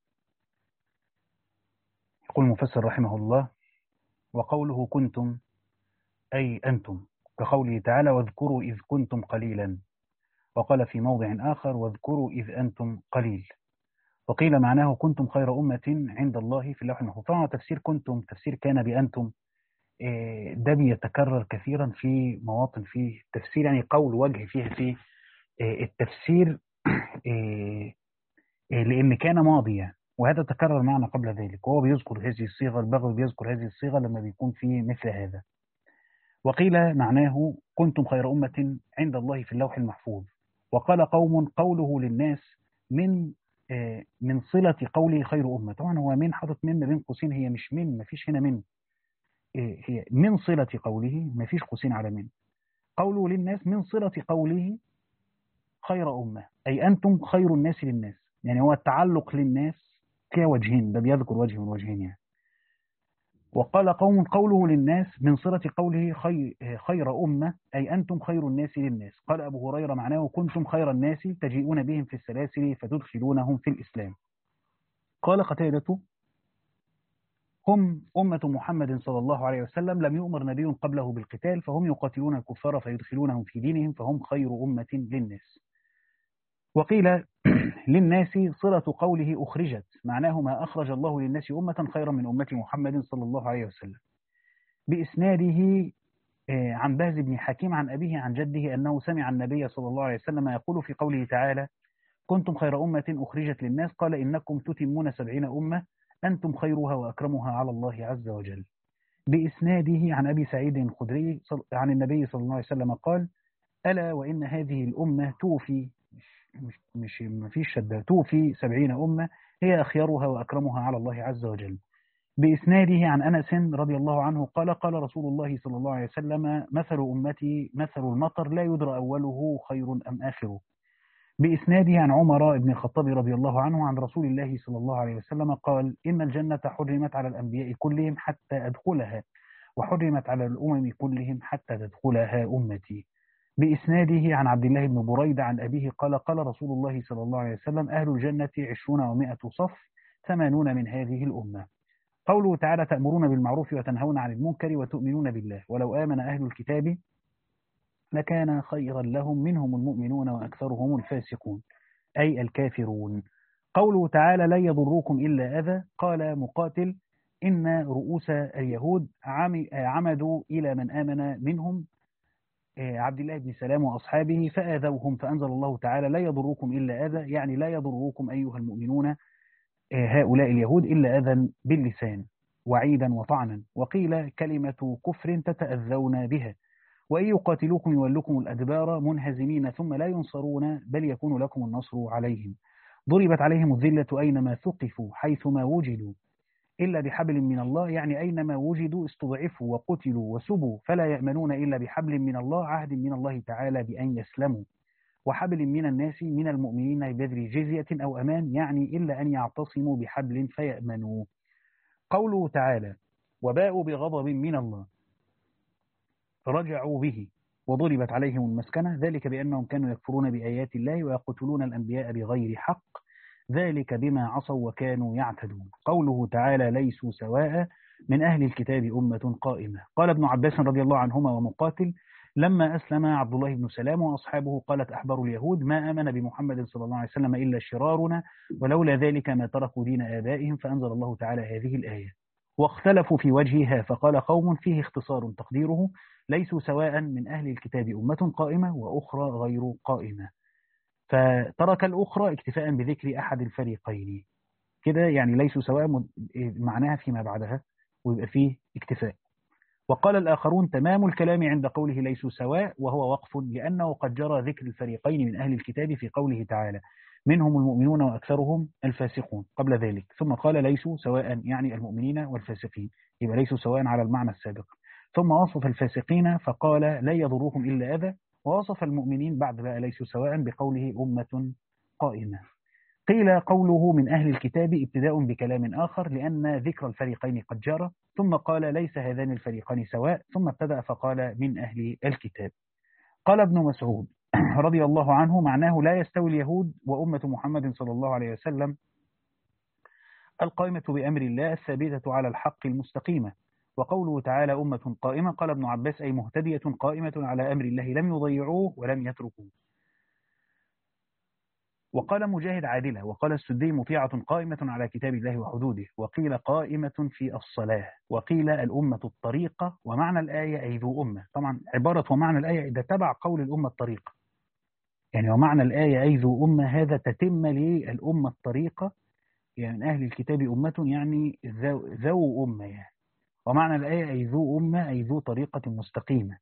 يقول المفسر رحمه الله: وقوله كنتم أي أنتم، كقوله تعالى: واذكروا إذ كنتم قليلا. وقال في موضع آخر: واذكروا إذ أنتم قليل. وقيل معناه كنتم خير أمة عند الله في اللوح المحفوظ. طبعا تفسير كنتم تفسير كان بأنتم ده بيتكرر كثيرا في مواطن فيه التفسير، يعني قول وجه فيه في التفسير لأن كان ماضيا، وهذا تكرر معنا قبل ذلك، وهو بيذكر هذه الصيغة. البغوي بيذكر هذه الصيغة لما بيكون في مثل هذا. وقيل معناه كنتم خير أمة عند الله في اللوح المحفوظ. وقال قوم: قوله للناس من من صلة قوله خير أمة. طبعا هو من حاطط من بين قوسين، هي مش من، ما فيش هنا من، هي من صلة قوله، ما فيش قوسين على من. قوله للناس من صلة قوله خير أمة، أي أنتم خير الناس للناس. يعني هو التعلق للناس كوجهين، ده بيذكر وجه من وجهين يعني. وقال قوم: قوله للناس من صلة قوله خير, خير أمة، أي أنتم خير الناس للناس. قال أبو هريرة معناه كنتم خير الناس تجيئون بهم في السلاسل فتدخلونهم في الإسلام. قال قتادة: هم أمة محمد صلى الله عليه وسلم، لم يؤمر نبي قبله بالقتال، فهم يقاتلون الكفار فيدخلونهم في دينهم، فهم خير أمة للناس. وقيل للناس صلة قوله أخرجت، معناه ما أخرج الله للناس أمة خيرا من أمة محمد صلى الله عليه وسلم. بإسناده عن باز بن حكيم عن أبيه عن جده أنه سمع النبي صلى الله عليه وسلم يقول في قوله تعالى: كنتم خير أمة أخرجت للناس، قال: إنكم تتمون سبعين أمة أنتم خيرها وأكرمها على الله عز وجل. بإسناده عن أبي سعيد الخدري عن النبي صلى الله عليه وسلم قال: ألا وإن هذه الأمة توفي، مش مش ما فيش شدة، توفي سبعين أمة هي أخيرها وأكرمها على الله عز وجل. بإسناده عن أنس رضي الله عنه قال: قال رسول الله صلى الله عليه وسلم: مثل أمتي مثل المطر لا يدرى أوله خير أم آخره. بإسناده عن عمر بن الخطاب رضي الله عنه عن رسول الله صلى الله عليه وسلم قال: إن الجنة حرمت على الأنبياء كلهم حتى أدخلها، وحرمت على الأمم كلهم حتى تدخلها أمتي. بإسناده عن عبد الله بن بريدة عن أبيه قال: قال رسول الله صلى الله عليه وسلم: أهل الجنة عشرون ومائة صف، ثمانون من هذه الأمة. قوله تعالى: تأمرون بالمعروف وتنهون عن المنكر وتؤمنون بالله ولو آمن أهل الكتاب لكان خيرا لهم منهم المؤمنون وأكثرهم الفاسقون، أي الكافرون. قوله تعالى: لا يضروكم إلا أذى، قال مقاتل: إن رؤوس اليهود عمدوا إلى من آمن منهم عبد الله بن سلام وأصحابه فآذوهم، فأنزل الله تعالى: لا يضروكم إلا أذى، يعني لا يضروكم أيها المؤمنون هؤلاء اليهود إلا أذى باللسان وعيدا وطعنا. وقيل كلمة كفر تتأذون بها. وإن يقاتلوكم يولوكم الأدبار منهزمين ثم لا ينصرون بل يكون لكم النصر عليهم. ضربت عليهم الذلة أينما ثقفوا حيثما وجدوا إلا بحبل من الله، يعني أينما وجدوا استضعفوا وقتلوا وسبوا فلا يأمنون إلا بحبل من الله، عهد من الله تعالى بأن يسلموا، وحبل من الناس من المؤمنين ببذل جزية أو أمان، يعني إلا أن يعتصموا بحبل فيأمنوا. قوله تعالى: وباءوا بغضب من الله رجعوا به وضربت عليهم المسكنة، ذلك بأنهم كانوا يكفرون بآيات الله ويقتلون الأنبياء بغير حق، ذلك بما عصوا وكانوا يعتدون. قوله تعالى: ليسوا سواء من أهل الكتاب أمة قائمة. قال ابن عباس رضي الله عنهما ومقاتل: لما أسلم عبد الله بن سلام وأصحابه قالت أحبار اليهود: ما آمن بمحمد صلى الله عليه وسلم إلا شرارنا ولولا ذلك ما تركوا دين آبائهم، فأنزل الله تعالى هذه الآية. واختلفوا في وجهها، فقال قوم فيه اختصار تقديره ليسوا سواء من أهل الكتاب أمة قائمة وأخرى غير قائمة، فترك الأخرى اكتفاء بذكر أحد الفريقين كده، يعني ليسوا سواء مد- معناها فيما بعدها، ويبقى فيه اكتفاء. وقال الآخرون تمام الكلام عند قوله ليسوا سواء وهو وقف، لأنه قد جرى ذكر الفريقين من أهل الكتاب في قوله تعالى منهم المؤمنون وأكثرهم الفاسقون قبل ذلك، ثم قال ليسوا سواء يعني المؤمنين والفاسقين، يبقى ليسوا سواء على المعنى السابق. ثم وصف الفاسقين فقال لا يضرهم إلا أذى، ووصف المؤمنين بعد بقى ليسوا سواء بقوله أمة قائمة. قيل قوله من أهل الكتاب ابتداء بكلام آخر، لأن ذكر الفريقين قد جرى، ثم قال ليس هذان الفريقان سواء، ثم ابتدأ فقال من أهل الكتاب. قال ابن مسعود رضي الله عنه معناه لا يستوي اليهود وأمة محمد صلى الله عليه وسلم القائمة بأمر الله الثابتة على الحق المستقيمة. وقوله تعالى أمة قائمة قال ابن عباس أي مهتدية قائمة على أمر الله لم يضيعوه ولم يتركوه. وقال مجاهد عادلة، وقال السدي مطيعة قائمة على كتاب الله وحدوده، وقيل قائمة في الصلاة، وقيل الأمة الطريقة، ومعنى الآية أي ذو أمة. طبعا عبارة ومعنى الآية إذا تبع قول الأمة الطريقة، يعني ومعنى الآية أي ذو أمة هذا تتم للأمة الطريقة، يعني من أهل الكتاب أمة يعني ذو, ذو أمة يعني، ومعنى الآية أي ذو أمة أي ذو طريقة مستقيمة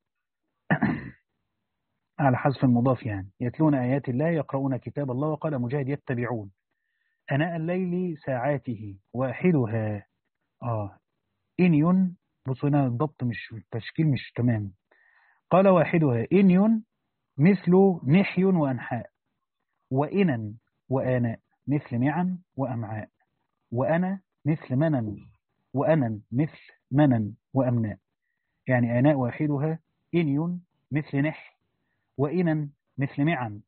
على حذف المضاف، يعني يتلون آيات الله يقرؤون كتاب الله. وقال مجاهد يتبعون أناء الليل ساعاته واحدها. آه إنيون، بصوا هنا الضبط مش التشكيل مش تمام. قال واحدها إنيون مثل نحي وأنحاء، وإنا وآناء مثل معا وأمعاء، وأنا مثل منن وأنا مثل منن وأمناء. يعني آناء واحدها إنيون مثل نحي، وإنا مثل معا،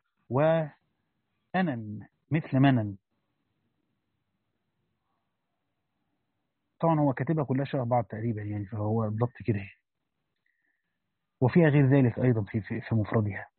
وأنا مثل منن. طبعا هو كاتبها كلها شبه بعض تقريبا يعني، فهو الضبط كده، وفيها غير ذلك أيضا في في في مفردها.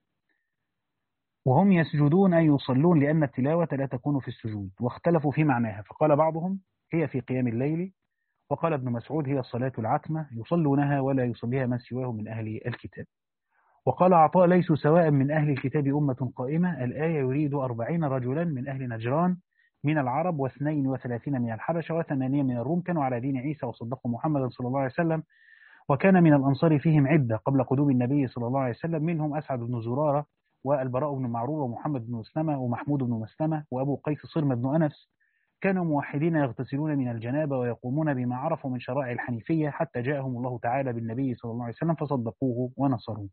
وهم يسجدون أي يصلون، لأن التلاوة لا تكون في السجود، واختلفوا في معناها، فقال بعضهم هي في قيام الليل، وقال ابن مسعود هي الصلاة العتمة يصلونها ولا يصليها من سواه من أهل الكتاب. وقال عطاء ليسوا سواء من أهل الكتاب أمة قائمة، الآية يريد أربعين رجلا من أهل نجران من العرب، واثنين وثلاثين من الحبشة، وثمانية من الروم، كانوا على دين عيسى وصدقوا محمدا صلى الله عليه وسلم. وكان من الأنصار فيهم عدة قبل قدوم النبي صلى الله عليه وسلم، منهم أسعد بن زرارة والبراء بن معرور ومحمد بن مسلمة ومحمود بن مسلمة وأبو قيس صرم بن أنس. كانوا موحدين يغتسلون من الجنابة ويقومون بما عرفوا من شرائع الحنيفية، حتى جاءهم الله تعالى بالنبي صلى الله عليه وسلم فصدقوه ونصروه.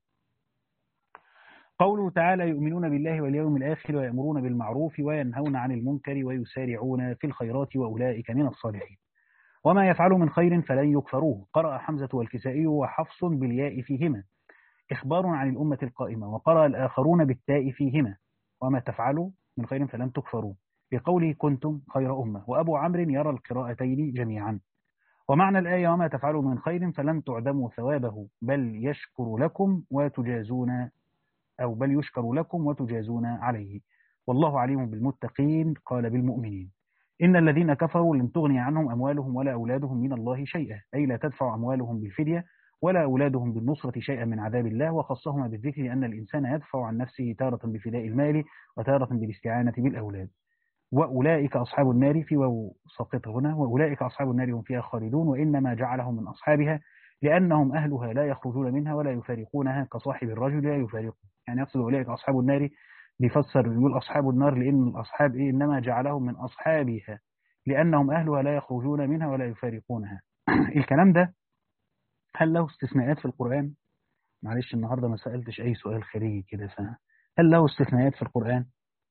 قوله تعالى يؤمنون بالله واليوم الآخر ويأمرون بالمعروف وينهون عن المنكر ويسارعون في الخيرات وأولئك من الصالحين. وما يفعلوا من خير فلن يكفروه. قرأ حمزة والكسائي وحفص بالياء فيهما إخبار عن الأمة القائمة، وقرأ الآخرون بالتاء فيهما وما تفعلوا من خير فلن تكفروه بقوله كنتم خير أمة. وأبو عمرو يرى القراءتين جميعا. ومعنى الآية وما تفعلوا من خير فلن تعدموا ثوابه بل يشكر لكم وتجازون، أو بل يشكر لكم وتجازون عليه، والله عليم بالمتقين. قال بالمؤمنين إن الذين كفروا لن تغني عنهم أموالهم ولا أولادهم من الله شيئا، أي لا تدفع أموالهم بالفدية ولا أولادهم بالنصرة شيئا من عذاب الله، وخصهما بالذكر لأن الإنسان يدفع عن نفسه تارة بفداء المال وتارة بالاستعانة بالأولاد. وأولئك أصحاب النار في واو ساقطة هنا، وأولئك أصحاب النار هم فيها خالدون، وإنما جعلهم من أصحابها لأنهم أهلها لا يخرجون منها ولا يفارقونها كصاحب الرجل لا يفارقه. يعني يقصد أولئك أصحاب النار، بيفسر يقول أصحاب النار لأن الأصحاب إيه إنما جعلهم من أصحابها لأنهم أهلها لا يخرجون منها ولا يفارقونها. الكلام ده هل له استثناءات في القرآن؟ معلش النهاردة ما سألتش أي سؤال خارجي كده، هل له استثناءات في القرآن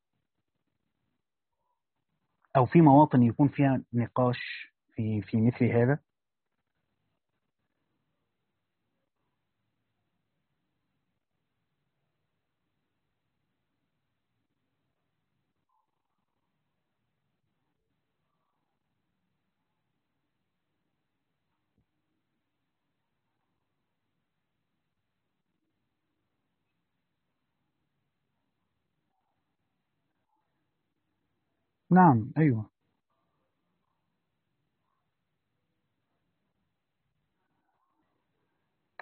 أو في مواطن يكون فيها نقاش في في مثل هذا؟ نعم أيوه.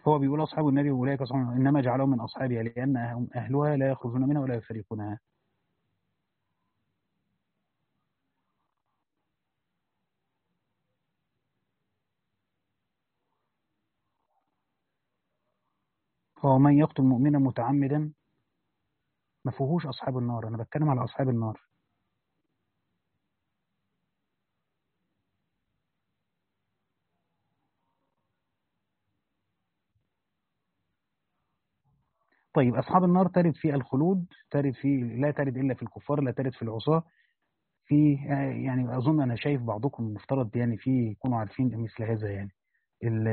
هو بيقول أصحاب النار أولئك أصحاب النار، إنما جعلهم من أصحابها لأن أهلها لا يخرجون منها ولا يفارقونها. هو من يقتل مؤمنا متعمدا ما فيهوش أصحاب النار، أنا بتكلم على أصحاب النار. طيب أصحاب النار ترد في الخلود، ترد في، لا ترد إلا في الكفار، لا ترد في العصاة. في يعني أظن أنا شايف بعضكم مفترض يعني في يكونوا عارفين مثل هذا يعني. ال-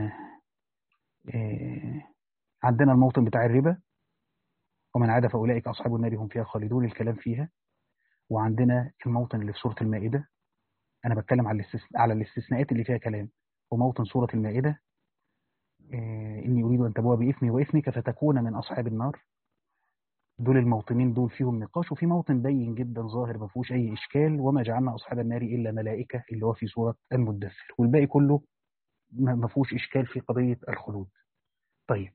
آه، عندنا الموطن بتاع الربا، ومن عاد فأولئك أصحاب النار هم فيها خالدون، الكلام فيها. وعندنا الموطن اللي في سورة المائدة، أنا بتكلم على الاستثناء على الاستثناءات اللي فيها كلام. وموطن سورة المائدة، آه، إني أريد أن تبوء بإثمي وإثمك فتكون من أصحاب النار. دول الموطنين دول فيهم نقاش، وفي موطن بين جدا ظاهر ما فيهوش أي إشكال، وما جعلنا أصحاب النار إلا ملائكة، اللي هو في سورة المدثر، والباقي كله ما ما فيهوش إشكال في قضية الخلود. طيب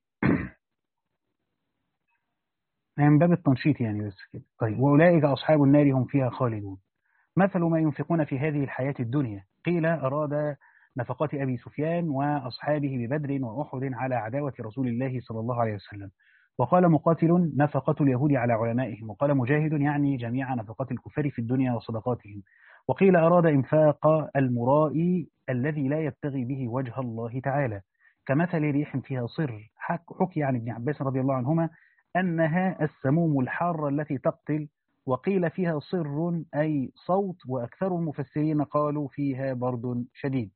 من باب التنشيط يعني بس كده. طيب وأولئك أصحاب النار هم فيها خالدون. مثل ما ينفقون في هذه الحياة الدنيا، قيل أراد نفقات أبي سفيان وأصحابه ببدر وأحد على عداوة رسول الله صلى الله عليه وسلم. وقال مقاتل نفقة اليهود على علمائهم. وقال مجاهد يعني جميع نفقات الكفار في الدنيا وصدقاتهم. وقيل أراد إنفاق المرائي الذي لا يبتغي به وجه الله تعالى، كمثل ريح فيها صر. حكي عن ابن عباس رضي الله عنهما أنها السموم الحارة التي تقتل. وقيل فيها صر أي صوت، وأكثر المفسرين قالوا فيها برد شديد،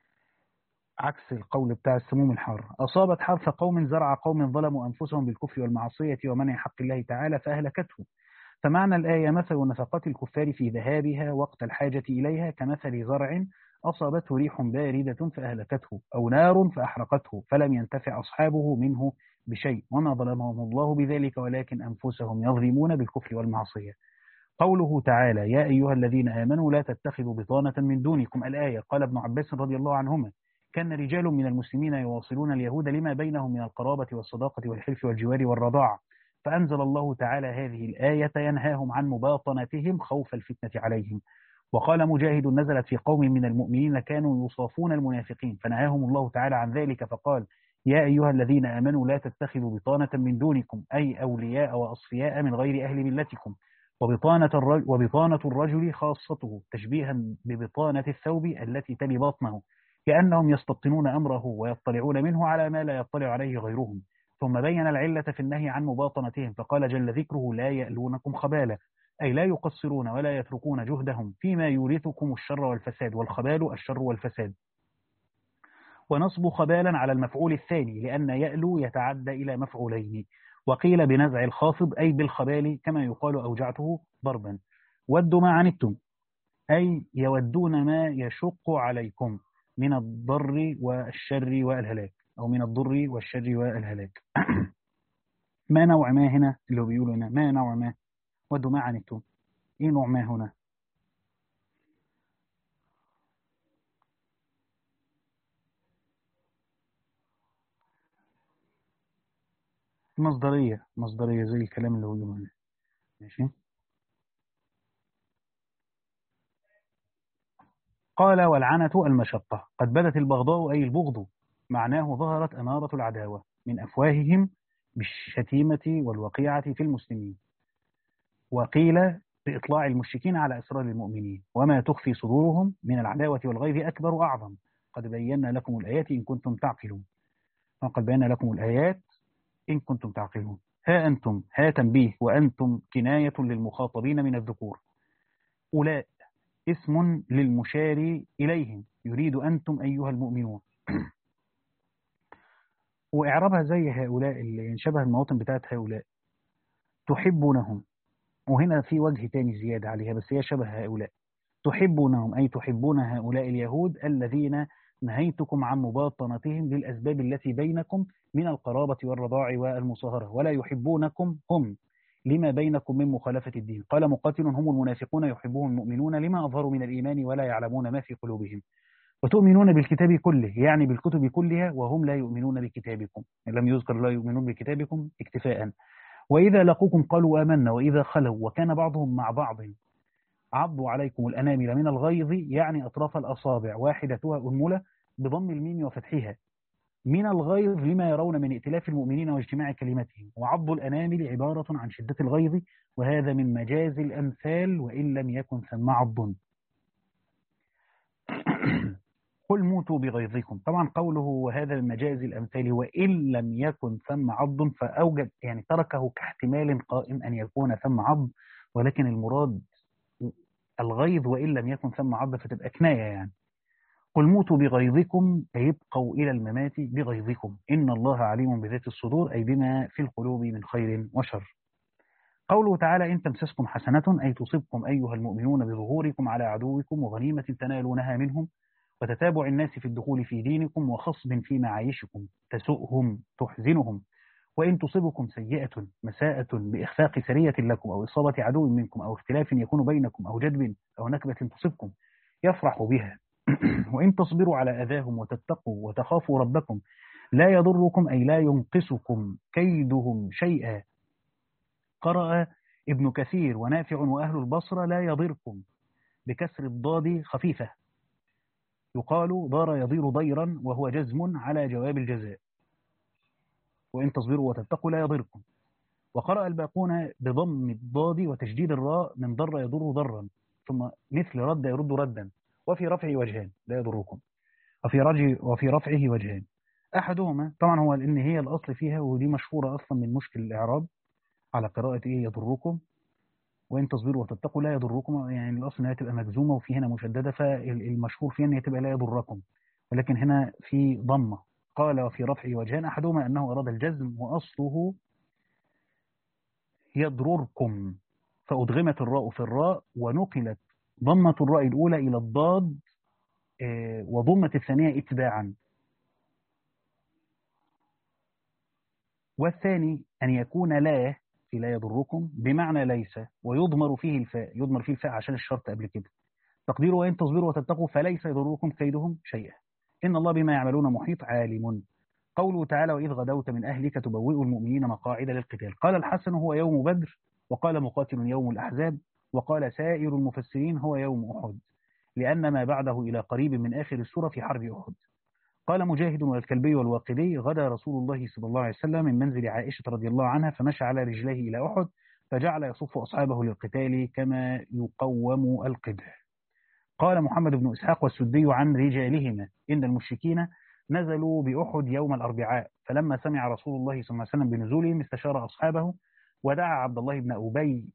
عكس القول بتاع السموم الحارة. أصابت حرث قوم زرع قوم ظلموا أنفسهم بالكفر والمعصية ومنع حق الله تعالى فأهلكته. فمعنى الآية مثل نفقات الكفار في ذهابها وقت الحاجة إليها كمثل زرع أصابته ريح باردة فأهلكته، أو نار فأحرقته، فلم ينتفع أصحابه منه بشيء، وما ظلمهم الله بذلك ولكن أنفسهم يظلمون بالكفر والمعصية. قوله تعالى يا أيها الذين آمنوا لا تتخذوا بطانة من دونكم، الآية. قال ابن عباس رضي الله عنهما كان رجال من المسلمين يواصلون اليهود لما بينهم من القرابة والصداقة والحلف والجوار والرضاعة، فأنزل الله تعالى هذه الآية ينهاهم عن مباطنتهم خوف الفتنة عليهم. وقال مجاهد نزلت في قوم من المؤمنين كانوا يصافون المنافقين فنهاهم الله تعالى عن ذلك فقال يا أيها الذين آمنوا لا تتخذوا بطانة من دونكم، أي أولياء وأصفياء من غير أهل ملتكم. وبطانة الرجل, وبطانة الرجل خاصته تشبيها ببطانة الثوب التي تلي بطنه، كأنهم يستبطنون أمره ويطلعون منه على ما لا يطلع عليه غيرهم. ثم بين العلة في النهي عن مباطنتهم فقال جل ذكره لا يألونكم خبالا، أي لا يقصرون ولا يتركون جهدهم فيما يورثكم الشر والفساد، والخبال الشر والفساد. ونصب خبالا على المفعول الثاني لأن يألو يتعدى إلى مفعولين. وقيل بنزع الخافض أي بالخبال كما يقال أوجعته ضربا. ودوا ما عنتم أي يودون ما يشق عليكم من الضر والشر والهلاك، أو من الضر والشر والهلاك. ما نوع ما هنا اللي هو بيقولوا هنا ما نوع ما، ودوا ما عنتم، إيه نوع ما هنا؟ مصدرية، مصدرية زي الكلام اللي هو بيقوله هنا. ماشي. قال والعنة المشقة، قد بدت البغضاء أي البغض، معناه ظهرت أمارة العداوة من أفواههم بالشتيمة والوقيعة في المسلمين. وقيل بإطلاع المشركين على أسرار المؤمنين، وما تخفي صدورهم من العداوة والغيظ أكبر وأعظم. قد بينا لكم الآيات إن كنتم تعقلون. وقد بينا لكم الآيات إن كنتم تعقلون. ها أنتم، ها تنبيه، وأنتم كناية للمخاطبين من الذكور. أولئك اسم للمشار إليهم يريد أنتم أيها المؤمنون. وإعرابها زي هؤلاء اللي شبه المواطن بتاعت هؤلاء تحبونهم، وهنا في وجه تاني زيادة عليها بس هي شبه هؤلاء. تحبونهم أي تحبون هؤلاء اليهود الذين نهيتكم عن مباطنتهم للأسباب التي بينكم من القرابة والرضاع والمصاهرة، ولا يحبونكم هم لما بينكم من مخالفة الدين. قال مقاتل هم المنافقون يحبهم المؤمنون لما أظهروا من الإيمان ولا يعلمون ما في قلوبهم. وتؤمنون بالكتاب كله، يعني بالكتب كلها، وهم لا يؤمنون بكتابكم، لم يذكر لا يؤمنون بكتابكم اكتفاء. وإذا لقوكم قالوا آمنا وإذا خلوا وكان بعضهم مع بعض عضوا عليكم الأنامل من الغيظ، يعني أطراف الأصابع واحدتها أنملة بضم الميم وفتحها، من الغيظ لما يرون من ائتلاف المؤمنين واجتماع كلمتهم. وعض الأنامل عبارة عن شدة الغيظ، وهذا من مجاز الأمثال وإن لم يكن ثم عض. قل موتوا بغيظكم، طبعا قوله وهذا من مجاز الأمثال وإن لم يكن ثم عض، فأوجد يعني تركه كاحتمال قائم أن يكون ثم عض، ولكن المراد الغيظ وإن لم يكن ثم عض، فتبقى كناية يعني. قل موتوا بغيظكم، أي ابقوا إلى الممات بغيظكم، إن الله عليم بذات الصدور، أي بما في القلوب من خير وشر. قوله تعالى إن تمسسكم حسنة، أي تصبكم أيها المؤمنون بظهوركم على عدوكم وغنيمة تنالونها منهم، وتتابع الناس في الدخول في دينكم، وخصب في معايشكم تسؤهم تحزنهم. وإن تصبكم سيئة مساءة بإخفاق سرية لكم أو إصابة عدو منكم أو اختلاف يكون بينكم أو جدب أو نكبة تصبكم يفرح بها. وإن تصبروا على أذاهم وتتقوا وتخافوا ربكم لا يضركم، أي لا ينقصكم كيدهم شيئا. قرأ ابن كثير ونافع وأهل البصرة لا يضركم بكسر الضاد خفيفة، يقال ضار يضير ضيرا وهو جزم على جواب الجزاء. وإن تصبروا وتتقوا لا يضركم. وقرأ الباقون بضم الضاد وتشديد الراء من ضر يضر ضرا، ثم مثل رد يرد ردا. وفي رفعه وجهان لا يضركم، وفي رجع وفي رفعه وجهان. أحدهما طبعا هو لأن هي الأصل فيها، ودي مشهورة أصلا من مشكل الإعراب على قراءة إيه يضركم. وإن تصبروا وتتقوا لا يضركم، يعني الأصل إنها تبقى مجزومة وفي هنا مشددة، فالمشهور فيها إن هي تبقى لا يضركم، ولكن هنا في ضمة. قال وفي رفعه وجهان، أحدهما أنه أراد الجزم وأصله يضرركم، فأدغمت الراء في الراء ونقلت ضمة الراء الأولى إلى الضاد، وضمة الثانية اتباعا. والثاني أن يكون لا في لا يضركم بمعنى ليس، ويضمر فيه الفاء، يضمر فيه الفاء عشان الشرط قبل كده. تقديره وإن تصبروا وتتقوا فليس يضركم كيدهم شيئا، إن الله بما يعملون محيط عليم. قوله تعالى وإذ غدوت من أهلك تبوئ المؤمنين مقاعد للقتال، قال الحسن هو يوم بدر، وقال مقاتل يوم الأحزاب، وقال سائر المفسرين هو يوم أحد، لأن ما بعده إلى قريب من آخر السورة في حرب أحد. قال مجاهد والكلبي والواقدي غدا رسول الله صلى الله عليه وسلم من منزل عائشة رضي الله عنها، فمشى على رجليه إلى أحد، فجعل يصف أصحابه للقتال كما يقوم القدح. قال محمد بن إسحاق والسدي عن رجالهما إن المشركين نزلوا بأحد يوم الأربعاء، فلما سمع رسول الله صلى الله عليه وسلم بنزولهم استشار أصحابه، ودعا عبد الله بن أبي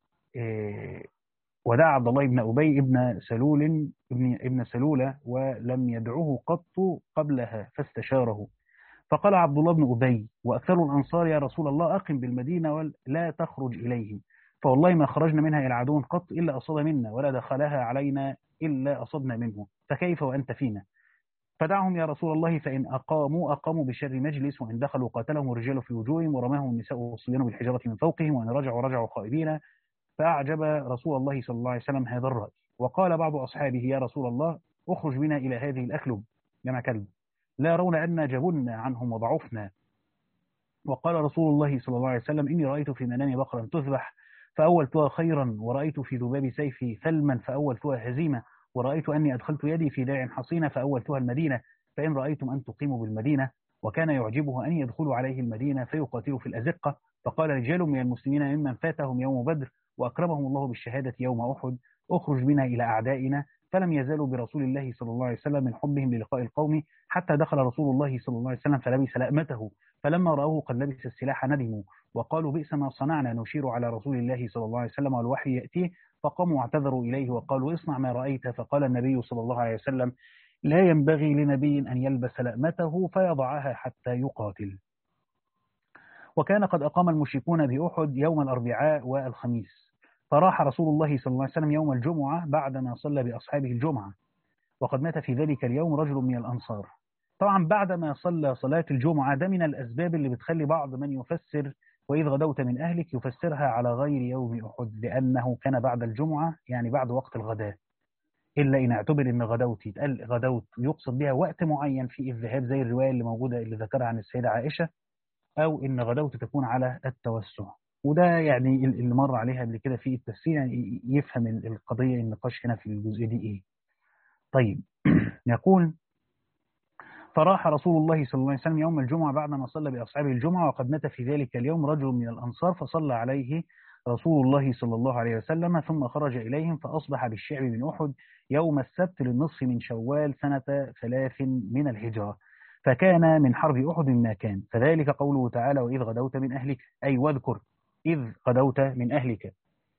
ودعا عبد الله بن أبي ابن سلول ابن ابن سلولة، ولم يدعه قط قبلها فاستشاره. فقال عبد الله بن أبي وأكثر الأنصار يا رسول الله أقم بالمدينة ولا تخرج إليهم، فوالله ما خرجنا منها إلى عدو قط إلا أصاب منا، ولا دخلها علينا إلا أصبنا منه، فكيف وأنت فينا؟ فدعهم يا رسول الله، فإن أقاموا أقاموا بشر مجلس، وإن دخلوا قاتلهم الرجال في وجوههم ورماهم النساء والصبيان بالحجارة من فوقهم، وإن رجعوا رجعوا خائبين. فأعجب رسول الله صلى الله عليه وسلم هذا الرأي، وقال بعض أصحابه يا رسول الله اخرج بنا إلى هذه الأكلب، جمع كلب، لا يرون أن جبنا عنهم وضعفنا. وقال رسول الله صلى الله عليه وسلم إني رأيت في منامي بقرا تذبح فأولتها خيرا، ورأيت في ذباب سيفي ثلما فأولتها هزيمة، ورأيت أني أدخلت يدي في داع حصينة فأولتها المدينة، فإن رأيتم أن تقيموا بالمدينة. وكان يعجبه أن يدخلوا عليه المدينة فيقاتلوا في الأزقة. فقال رجال من المسلمين ممن فاتهم يوم بدر وأكرمهم الله بالشهادة يوم أحد اخرج بنا إلى أعدائنا، فلم يزالوا برسول الله صلى الله عليه وسلم من حبهم للقاء القوم، حتى دخل رسول الله صلى الله عليه وسلم فلبس لأمته، فلما رأوه قد لبس السلاح ندموا وقالوا بئس ما صنعنا نشير على رسول الله صلى الله عليه وسلم والوحي يأتيه، فقاموا واعتذروا إليه وقالوا اصنع ما رأيت. فقال النبي صلى الله عليه وسلم لا ينبغي لنبي أن يلبس لأمته فيضعها حتى يقاتل. وكان قد أقام المشركون بأحد يوم الأربعاء والخميس، فراح رسول الله صلى الله عليه وسلم يوم الجمعة بعدما صلى بأصحابه الجمعة، وقد مات في ذلك اليوم رجل من الأنصار. طبعا بعدما صلى صلاة الجمعة، ده من الأسباب اللي بتخلي بعض من يفسر وإذ غدوت من أهلك يفسرها على غير يوم أحد، لأنه كان بعد الجمعة يعني بعد وقت الغداء. إلا إن اعتبر إن غدوت يتقال غدوت يقصد بها وقت معين في الذهاب زي الرواية اللي موجودة اللي ذكرها عن السيدة عائشة، أو إن غدوت تكون على التوسع. وده يعني اللي مر عليها قبل كده في التفسير، يعني يفهم القضية النقاش هنا في الجزء دي إيه. طيب يقول: فراح رسول الله صلى الله عليه وسلم يوم الجمعة بعدما صلى بأصحابه الجمعة، وقد مات في ذلك اليوم رجل من الأنصار فصلى عليه رسول الله صلى الله عليه وسلم، ثم خرج إليهم فأصبح بالشعب من أحد يوم السبت للنصف من شوال سنة ثلاث من الهجرة، فكان من حرب أحد ما كان، فذلك قوله تعالى: وإذ غدوت من أهلك، أي واذكر إذ غدوت من أهلك،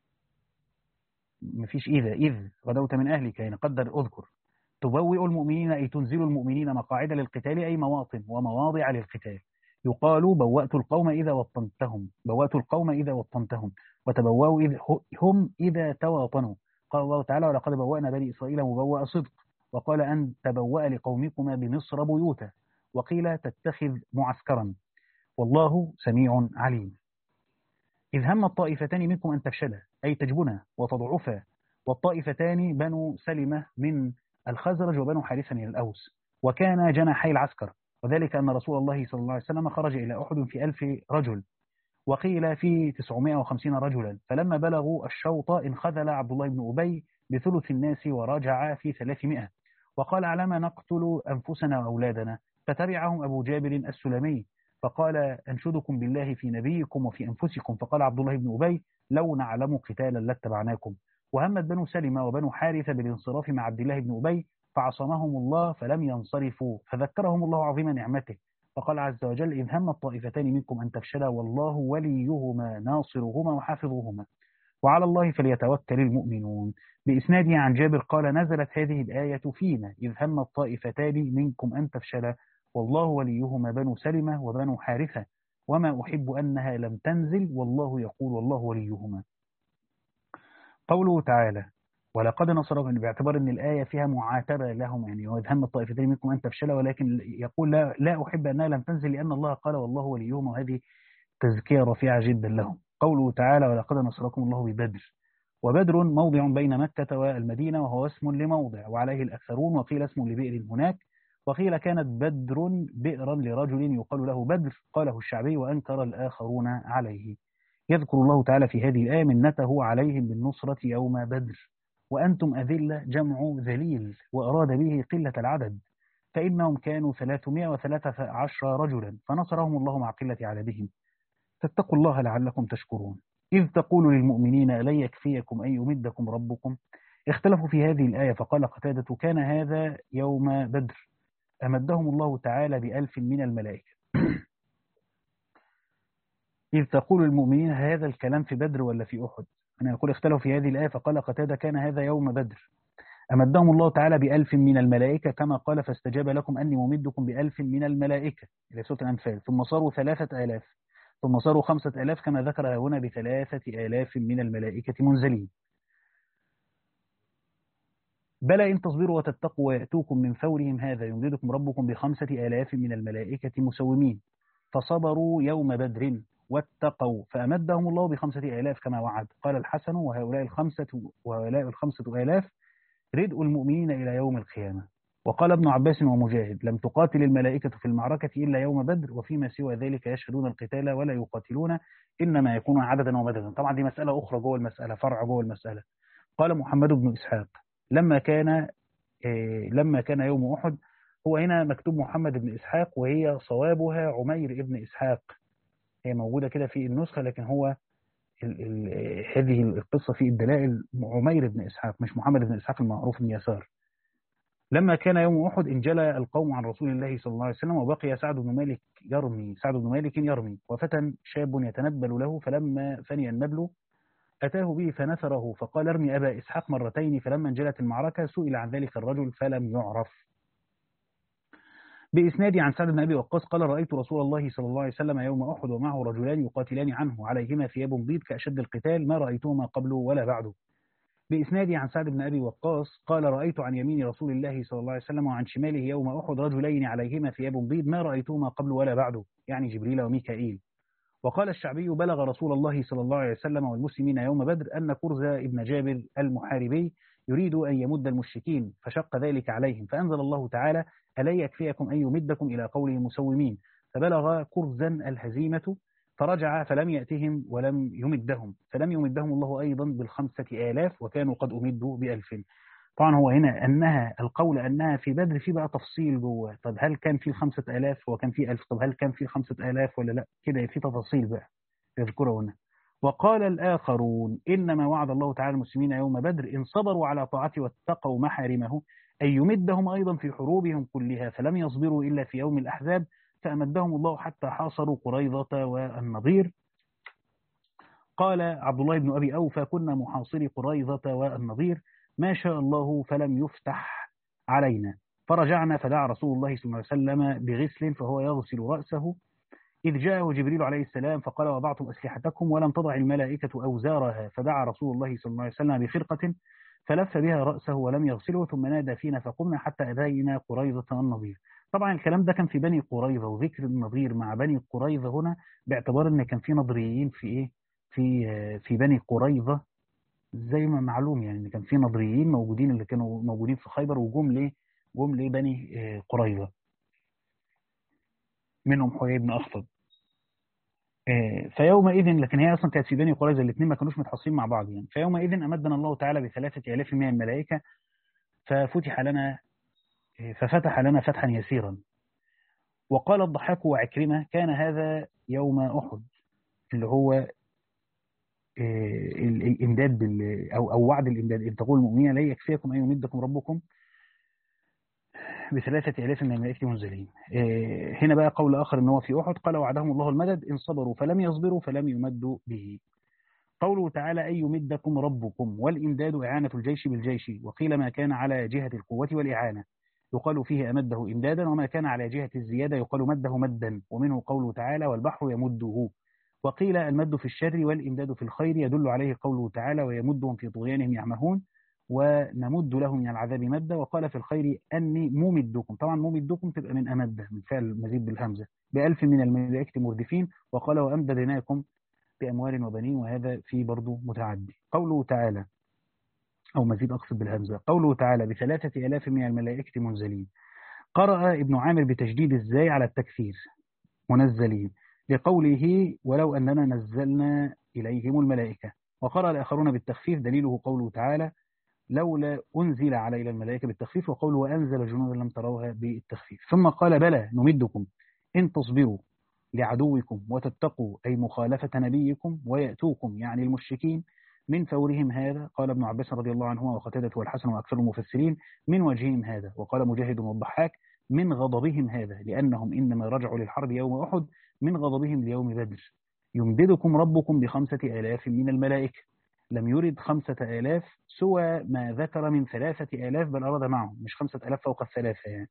مفيش إذا، إذ غدوت من أهلك يعني قدر أذكر. تبوئ المؤمنين أي تنزل المؤمنين مقاعد للقتال أي مواطن ومواضع للقتال. يقال بوأت القوم إذا وطنتهم، بوأت القوم إذا وطنتهم، وتبوأوا إذ هم إذا تواطنوا. قال الله تعالى: ولقد بوأنا بني إسرائيل مبوأ صدق. وقال: أن تبوأ لقومكما بمصر بيوتا. وقيل: تتخذ معسكرا. والله سميع عليم. إذ هم الطائفتان منكم أن تفشلا أي تجبنا وتضعفا، والطائفتان بنو سلمة من الخزرج وبنو حارثة من الأوس، وكان جناحي العسكر، وذلك أن رسول الله صلى الله عليه وسلم خرج إلى أحد في ألف رجل، وقيل في تسعمائة وخمسين رجلا، فلما بلغوا الشوط انخذل عبد الله بن أبي بثلث الناس ورجع في ثلاثمائة، وقال: علما نقتل أنفسنا وأولادنا؟ فتبعهم أبو جابر السلمي فقال: أنشدكم بالله في نبيكم وفي أنفسكم. فقال عبد الله بن أبي: لو نعلم قتالا لاتبعناكم. وهمت بنو سلمة وبنو حارثة بالانصراف مع عبد الله بن أبي فعصمهم الله فلم ينصرفوا، فذكرهم الله عظيم نعمته، فقال عز وجل: إذ هم الطائفتان منكم أن تفشلا والله وليهما ناصرهما وحافظهما وعلى الله فليتوكل المؤمنون. بإسناده عن جابر قال: نزلت هذه الآية فينا إذ هم الطائفتان منكم أن تفشلا والله وليهما بنو سلمة وبنو حارثة، وما أحب أنها لم تنزل والله يقول والله وليهما. قوله تعالى: ولقد نصرهم، باعتبار أن الآية فيها معاتبة لهم، يعني وإذ هم الطائفتين منكم أن تفشلا، ولكن يقول لا, لا أحب أنها لم تنزل لأن الله قال والله وليهما، وهذه تزكية رفيعة جدا لهم. قوله تعالى: ولقد نصركم الله ببدر، وبدر موضع بين مكة والمدينة وهو اسم لموضع وعليه الأكثرون، وقيل اسم لبئر هناك، وقيل كانت بدر بئرا لرجل يقال له بدر، قاله الشعبي وأنكر الآخرون عليه. يذكر الله تعالى في هذه الآية منته عليهم بالنصرة يوم بدر. وأنتم أذلة جمع ذليل، وأراد به قلة العدد، فإنهم كانوا ثلاثمائة وثلاثة عشر رجلا فنصرهم الله مع قلة عددهم. فاتقوا الله لعلكم تشكرون. إذ تقول للمؤمنين ألن يكفيكم أن يمدكم ربكم. اختلفوا في هذه الآية، فقال قتادة: كان هذا يوم بدر، أمدهم الله تعالى بألف من الملائكة. إذ تقول المؤمنين، هذا الكلام في بدر ولا في أحد؟ أنا يقول اختلفوا في هذه الآية، فقال قتادة: كان هذا يوم بدر، أمدهم الله تعالى بألف من الملائكة كما قال: فاستجاب لكم أني ممدكم بألف من الملائكة، إلى سورة الأنفال. ثم صاروا ثلاثة آلاف، ثم صاروا خمسة آلاف كما ذكر هنا بثلاثة آلاف من الملائكة منزلين. بلى إن تصبروا وتتقوا ويأتوكم من فورهم هذا يمددكم ربكم بخمسة آلاف من الملائكة مسومين. فصبروا يوم بدر واتقوا فأمدهم الله بخمسة آلاف كما وعد. قال الحسن: وهؤلاء الخمسة وهؤلاء الخمسة آلاف ردء المؤمنين إلى يوم القيامة. وقال ابن عباس ومجاهد: لم تقاتل الملائكة في المعركة إلا يوم بدر، وفيما سوى ذلك يشهدون القتال ولا يقاتلون، إنما يكون عددا ومددا. طبعا دي مسألة أخرى جوه المسألة، فرع جوه المسألة. قال محمد بن إسحاق: لما كان إيه لما كان يوم أحد، هو هنا مكتوب محمد بن إسحاق وهي صوابها عمير بن إسحاق، هي موجودة كده في النسخة، لكن هو ال ال هذه القصة في الدلائل عمير بن إسحاق مش محمد بن إسحاق المعروف بن يسار. لما كان يوم أحد انجلى القوم عن رسول الله صلى الله عليه وسلم، وبقي سعد بن مالك يرمي سعد بن مالك يرمي وفتى شاب يتنبل له، فلما فني النبل أتاه به فنثره فقال: ارمي أبا إسحاق مرتين. فلما انجلت المعركة سئل عن ذلك الرجل فلم يعرف. بإسنادي عن سعد بن أبي وقاص قال: رأيت رسول الله صلى الله عليه وسلم يوم أحد ومعه رجلان يقاتلان عنه عليهما ثياب بيض كأشد القتال ما رأيتهما قبله ولا بعده. بإسنادي عن سعد بن أبي وقاص قال: رأيت عن يمين رسول الله صلى الله عليه وسلم وعن شماله يوم أحد رجلين عليهما ثياب بيض ما رأيتهما قبله ولا بعده، يعني جبريل وميكائيل. وقال الشعبي: بلغ رسول الله صلى الله عليه وسلم والمسلمين يوم بدر أن كرز ابن جابر المحاربي يريد أن يمد المشركين فشق ذلك عليهم، فأنزل الله تعالى: ألا يكفيكم أن يمدكم إلى قوله مسومين، فبلغ كرزا الهزيمة فرجع فلم يأتهم ولم يمدهم، فلم يمدهم الله أيضا بالخمسة آلاف وكانوا قد أمدوا بألف. طبعا هو هنا أنها القول أنها في بدر في بقى تفصيل جوه، طب هل كان في خمسة آلاف وكان في ألف؟ طب هل كان في خمسة آلاف ولا لا؟ كده في تفاصيل بقى يذكرها هنا. وقال الآخرون: إنما وعد الله تعالى المسلمين يوم بدر إن صبروا على طاعته واتقوا محارمه أن يمدهم أيضا في حروبهم كلها، فلم يصبروا إلا في يوم الأحزاب فأمدهم الله حتى حاصروا قريظة والنضير. قال عبد الله بن أبي أوفى: كنا محاصري قريظة والنضير، ما شاء الله فلم يفتح علينا، فرجعنا فدعا رسول الله صلى الله عليه وسلم بغسل فهو يغسل رأسه، إذ جاءه جبريل عليه السلام فقال: وضعتم أسلحتكم ولم تضع الملائكة أوزارها، فدعا رسول الله صلى الله عليه وسلم بخرقة فلف بها رأسه ولم يغسله، ثم نادى فينا فقمنا حتى أتينا قريظة والنضير. طبعا الكلام ده كان في بني قريظة، وذكر النضير مع بني قريظة هنا باعتبار ان كان في نضريين في ايه في في بني قريظة، زي ما معلوم يعني ان كان في نضريين موجودين اللي كانوا موجودين في خيبر، وجم ليه جم ليه بني قريظة، منهم حيي بن أخطب. فيومئذ، لكن هي اصلا كانت في بني قريظه، الاثنين ما كانوش متحصين مع بعض يعني. فيومئذ امدنا الله تعالى بثلاثه الاف من الملائكه ففتح لنا ففتح لنا فتحا يسيرا. وقال الضحاك وعكرمه: كان هذا يوم احد، اللي هو الامداد بال او او وعد الامداد، اذ تقول المؤمنين لا يكفيكم ان يمدكم ربكم بثلاثة آلاف من الملائكة منزلين. هنا بقى قول آخر ان هو في أحد، قال: وعدهم الله المدد إن صبروا فلم يصبروا فلم يمدوا به. قوله تعالى: أي يمدكم ربكم، والإمداد إعانة الجيش بالجيش، وقيل ما كان على جهة القوة والإعانة يقال فيه أمده إمدادا، وما كان على جهة الزيادة يقال مده مدا، ومنه قوله تعالى: والبحر يمده. وقيل المد في الشر والإمداد في الخير، يدل عليه قوله تعالى: ويمدهم في طغيانهم يعمهون ونمد لهم من العذاب مدا. وقال في الخير: أني ممدكم، طبعا ممدكم تبقى من أمد، من فعل مزيد بالهمزة، بألف من الملائكة مردفين. وقال: وأمددناكم بأموال وبنين، وهذا في برضو متعدي. قوله تعالى أو مزيد أقصد بالهمزة، قوله تعالى: بثلاثة آلاف من الملائكة منزلين، قرأ ابن عامر بتشديد الزاي على التكثير منزلين، لقوله: ولو أننا نزلنا إليهم الملائكة. وقرأ الآخرون بالتخفيف، دليله قوله تعالى: لولا أنزل علينا الملائكة بالتخفيف، وقوله: وأنزل جنودا لم تروها بالتخفيف. ثم قال: بلى نمدكم إن تصبروا لعدوكم وتتقوا، أي مخالفة نبيكم، ويأتوكم يعني المشركين من فورهم هذا. قال ابن عباس رضي الله عنهما وقتادة والحسن وأكثر المفسرين: من وجههم هذا. وقال مجاهد والضحاك: من غضبهم هذا، لأنهم إنما رجعوا للحرب يوم أحد من غضبهم ليوم بدر. يمددكم ربكم بخمسة آلاف من الملائكة، لم يرد خمسة آلاف سوى ما ذكر من ثلاثة آلاف، بل أراد معهم مش خمسة آلاف فوق الثلاثة يعني.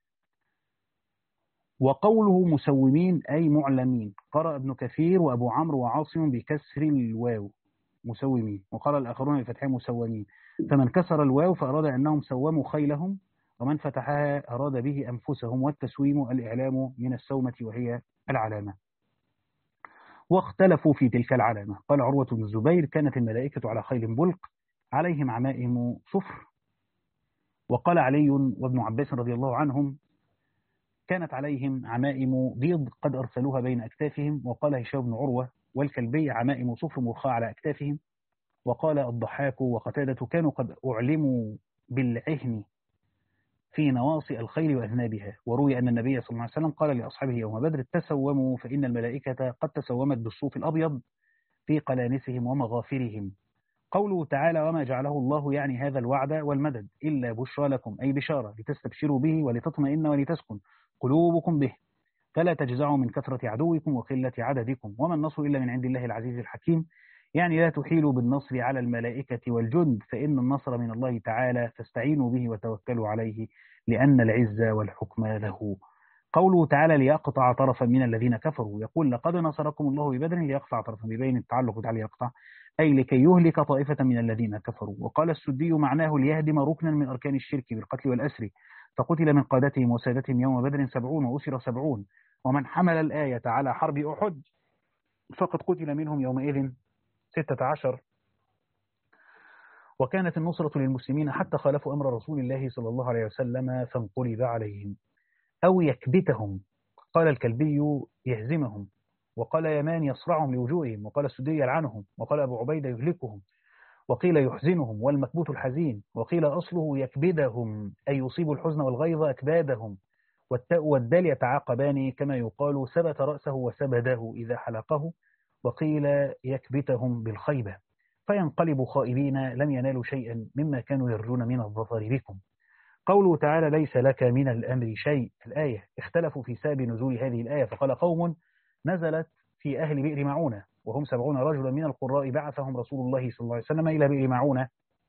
وقوله مسومين أي معلمين، قرأ ابن كثير وأبو عمرو وعاصم بكسر الواو مسومين، وقرأ الآخرون بفتحها مسومين. فمن كسر الواو فأراد أنهم سوموا خيلهم، ومن فتحها أراد به أنفسهم، والتسويم الإعلام من السومة وهي العلامة. واختلفوا في تلك العلامة. قال عروة بن الزبير: كانت الملائكة على خيل بلق عليهم عمائم صفر. وقال علي وابن عباس رضي الله عنهم: كانت عليهم عمائم بيض قد أرسلوها بين أكتافهم. وقال هشام بن عروة والكلبي: عمائم صفر مرخاة على أكتافهم. وقال الضحاك وقتادة: كانوا قد أعلموا بالعهن في نواصي الخيل وأذنابها. وروي أن النبي صلى الله عليه وسلم قال لأصحابه يوم بدر: تسوموا فإن الملائكة قد تسومت بالصوف الأبيض في قلانسهم ومغافرهم. قوله تعالى: وما جعله الله يعني هذا الوعد والمدد إلا بشرى لكم، أي بشارة لتستبشروا به ولتطمئن ولتسكن قلوبكم به، فلا تجزعوا من كثرة عدوكم وقلة عددكم، وما النصر إلا من عند الله العزيز الحكيم، يعني لا تحيلوا بالنصر على الملائكة والجند، فإن النصر من الله تعالى، فاستعينوا به وتوكلوا عليه، لأن العزة والحكم له. قوله تعالى: ليقطع طرفا من الذين كفروا، يقول: لقد نصركم الله ببدر، ليقطع طرفا، ببين التعلق بتاع ليقطع، أي لكي يهلك طائفة من الذين كفروا. وقال السدي: معناه ليهدم ركنا من أركان الشرك بالقتل والأسر، فقتل من قادتهم وسادتهم يوم بدر سبعون وأسر سبعون، ومن حمل الآية على حرب أحد فقد قتل منهم يومئذ ستة عشر وكانت النصرة للمسلمين حتى خالفوا أمر رسول الله صلى الله عليه وسلم فانقلب عليهم أو يكبتهم. قال الكلبي يهزمهم، وقال يمان يصرعهم لوجوههم، وقال السدي يلعنهم، وقال أبو عبيدة يهلكهم، وقيل يحزنهم والمكبوت الحزين، وقيل أصله يكبدهم أي يصيب الحزن والغيظ أكبادهم، والتاء والدال يتعاقبان كما يقال ثبت رأسه وسبده إذا حلقه، وقيل يكبتهم بالخيبة فينقلبوا خائبين لم ينالوا شيئا مما كانوا يرجون من الظفر بكم. قوله تعالى ليس لك من الأمر شيء الآية، اختلفوا في سبب نزول هذه الآية، فقال قوم نزلت في أهل بئر معونة وهم سبعون رجلا من القراء بعثهم رسول الله صلى الله عليه وسلم إلى بئر معونة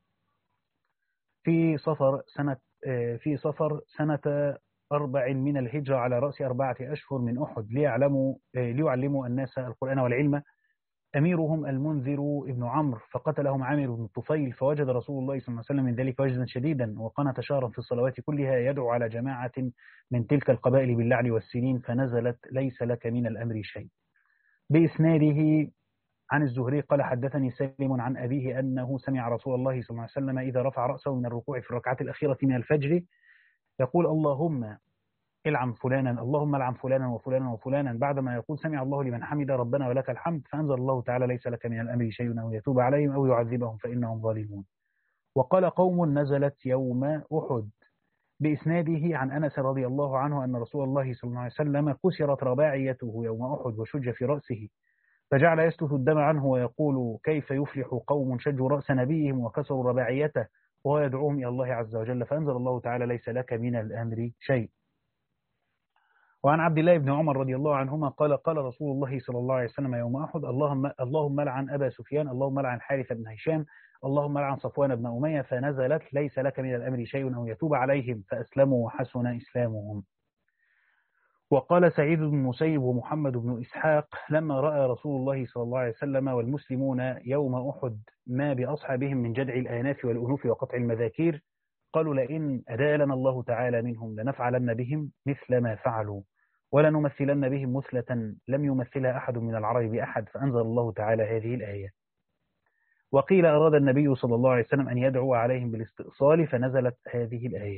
في صفر سنة في صفر سنة أربع من الهجرة على رأس أربعة أشهر من أحد ليعلموا ليعلموا الناس القرآن والعلم. أميرهم المنذر ابن عمرو فقتلهم عامر بن الطفيل، فوجد رسول الله صلى الله عليه وسلم من ذلك وجدا شديدا، وقنت شهرا في الصلوات كلها يدعو على جماعة من تلك القبائل باللعن والسنين، فنزلت ليس لك من الأمر شيء. بإسناده عن الزهري قال حدثني سالم عن أبيه أنه سمع رسول الله صلى الله عليه وسلم إذا رفع رأسه من الركوع في الركعة الأخيرة من الفجر يقول اللهم العن فلانا اللهم العن فلانا وفلانا وفلانا، بعدما يقول سمع الله لمن حمد ربنا ولك الحمد، فأنزل الله تعالى ليس لك من الأمر شيء أو يتوب عليهم أو يعذبهم فإنهم ظالمون. وقال قوم نزلت يوم أحد. بإسناده عن أنس رضي الله عنه أن رسول الله صلى الله عليه وسلم كسرت رباعيته يوم أحد وشج في رأسه، فجعل يسلت الدم عنه ويقول كيف يفلح قوم شجوا رأس نبيهم وكسروا رباعيته وهو يدعوهم إلى الله عز وجل، فأنزل الله تعالى ليس لك من الأمر شيء. وعن عبد الله بن عمر رضي الله عنهما قال قال رسول الله صلى الله عليه وسلم يوم أحد اللهم اللهم لعن أبا سفيان، اللهم لعن حارث بن هشام، اللهم لعن صفوان بن أمية، فنزلت ليس لك من الأمر شيء أو يتوب عليهم فأسلموا وحسن إسلامهم. وقال سعيد بن المسيب ومحمد بن إسحاق لما رأى رسول الله صلى الله عليه وسلم والمسلمون يوم أحد ما بأصحابهم من جدع الآناف والأنوف وقطع المذاكير قالوا لئن أدالنا الله تعالى منهم لنفعلن بهم مثل ما فعلوا ولنمثلن بهم مثلة لم يمثلها أحد من العرب بأحد، فأنزل الله تعالى هذه الآية. وقيل أراد النبي صلى الله عليه وسلم أن يدعو عليهم بالاستئصال فنزلت هذه الآية،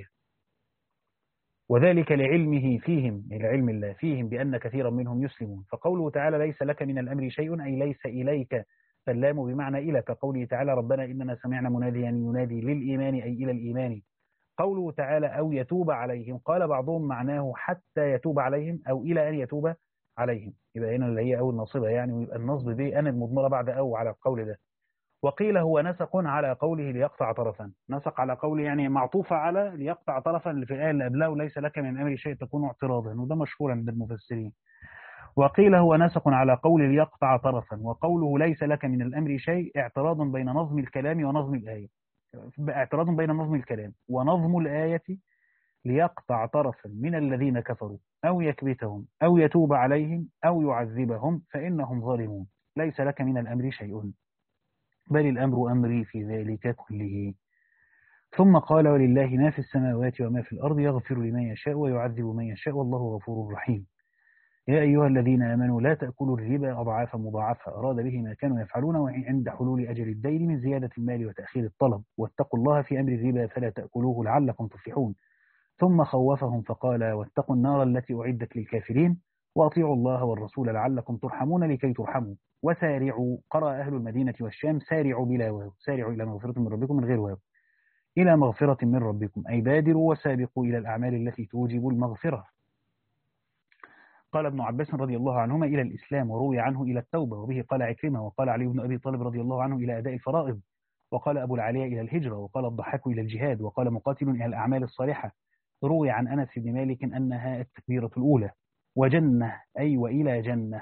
وذلك لعلمه فيهم لعلم الله فيهم بأن كثيرا منهم يسلمون. فقوله تعالى ليس لك من الأمر شيء أي ليس إليك، فاللام بمعنى إلى، كقوله تعالى ربنا إننا سمعنا مناديا ينادي للإيمان أي إلى الإيمان. قوله تعالى أو يتوب عليهم قال بعضهم معناه حتى يتوب عليهم أو إلى أن يتوب عليهم، يبقى هنا اللي هي أو الناصبة يعني، ويبقى النصب به أن المضمرة بعد أو على القول ده. وقيل هو نسق على قوله ليقطع طرفا، نسق على قوله يعني معطوفة على ليقطع طرفا اللي في الآية اللي قبلها وليس لك من الأمر شيء تكون اعتراضا، وده مشهور عند المفسرين. وقيل هو نسق على قول ليقطع طرفا، وقوله ليس لك من الأمر شيء اعتراض بين نظم الكلام ونظم الآية، اعتراض بين نظم الكلام ونظم الآية ليقطع طرفا من الذين كفروا أو يكبتهم أو يتوب عليهم أو يعذبهم فإنهم ظالمون، ليس لك من الأمر شيء بل الأمر أمري في ذلك كله. ثم قال ولله ما في السماوات وما في الأرض يغفر لمن يشاء ويعذب من يشاء والله غفور رحيم. يا أيها الذين آمنوا لا تأكلوا الربا أضعافا مضاعفة، أراد به ما كانوا يفعلون وعند حلول أجل الدين من زيادة المال وتأخير الطلب، واتقوا الله في أمر الربا فلا تأكلوه لعلكم تفلحون. ثم خوفهم فقال واتقوا النار التي أعدت للكافرين وأطيعوا الله والرسول لعلكم ترحمون لكي ترحموا. وسارعوا، قرأ أهل المدينة والشام سارعوا بلا واو، سارعوا إلى مغفرة من ربكم من غير واو، إلى مغفرة من ربكم أي بادروا وسابقوا إلى الأعمال التي توجب المغفرة. قال ابن عباس رضي الله عنهما إلى الإسلام، وروي عنه إلى التوبة، وبه قال عكرمة، وقال علي بن أبي طالب رضي الله عنه إلى أداء الفرائض، وقال أبو العالية إلى الهجرة، وقال الضحاك إلى الجهاد، وقال مقاتل إلى الأعمال الصالحة. روي عن أنس بن مالك أنها التكبيرة الأولى. وجنة أي وإلى جنة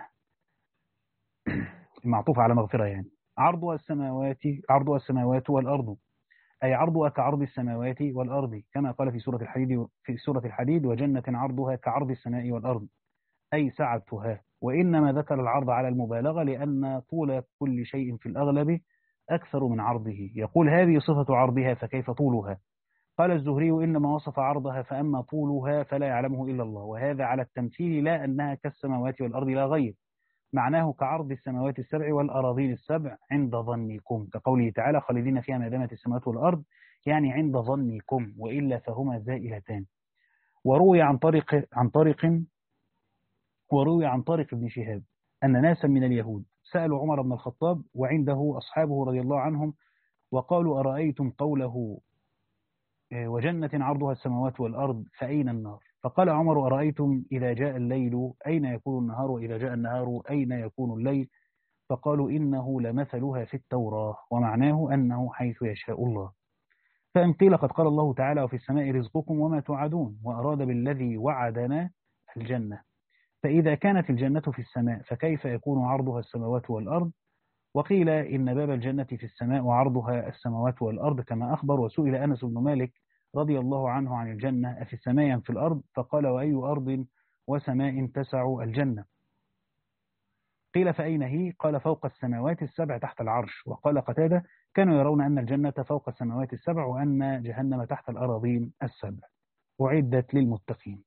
معطوف على مغفرة يعني. عرضها السماوات عرضها السماوات والأرض أي عرضها كعرض السماوات والأرض، كما قال في سورة الحديد في سورة الحديد وجنة عرضها كعرض السماء والأرض أي سعتها. وإنما ذكر العرض على المبالغة لأن طول كل شيء في الأغلب أكثر من عرضه، يقول هذه صفة عرضها فكيف طولها. قال الزهري إنما وصف عرضها فأما طولها فلا يعلمه إلا الله، وهذا على التمثيل لا أنها كالسماوات والأرض لا غير، معناه كعرض السماوات السبع والأراضين السبع عند ظنكم، كقوله تعالى خالدين فيها ما دامت السماوات والأرض، يعني عند ظنكم، وإلا فهما زائلتان. وروي عن طريق عن طريق وروي عن طارق بن شهاب أن ناسا من اليهود سألوا عمر بن الخطاب وعنده أصحابه رضي الله عنهم، وقالوا أرأيتم قوله وجنة عرضها السماوات والأرض فأين النار؟ فقال عمر أرأيتم إذا جاء الليل أين يكون النهار، وإذا جاء النهار أين يكون الليل؟ فقالوا إنه لمثلها في التوراة، ومعناه أنه حيث يشاء الله. فإن قيل قد قال الله تعالى وفي السماء رزقكم وما توعدون، وأراد بالذي وعدنا الجنة، فإذا كانت الجنة في السماء فكيف يكون عرضها السماوات والأرض؟ وقيل إن باب الجنة في السماء وعرضها السماوات والأرض كما أخبر. وسئل أنس بن مالك رضي الله عنه عن الجنة أفي السماء في الأرض؟ فقال وأي أرض وسماء تسع الجنة؟ قيل فأين هي؟ قال فوق السماوات السبع تحت العرش. وقال قتادة كانوا يرون أن الجنة فوق السماوات السبع وأن جهنم تحت الأراضين السبع، أعدت للمتقين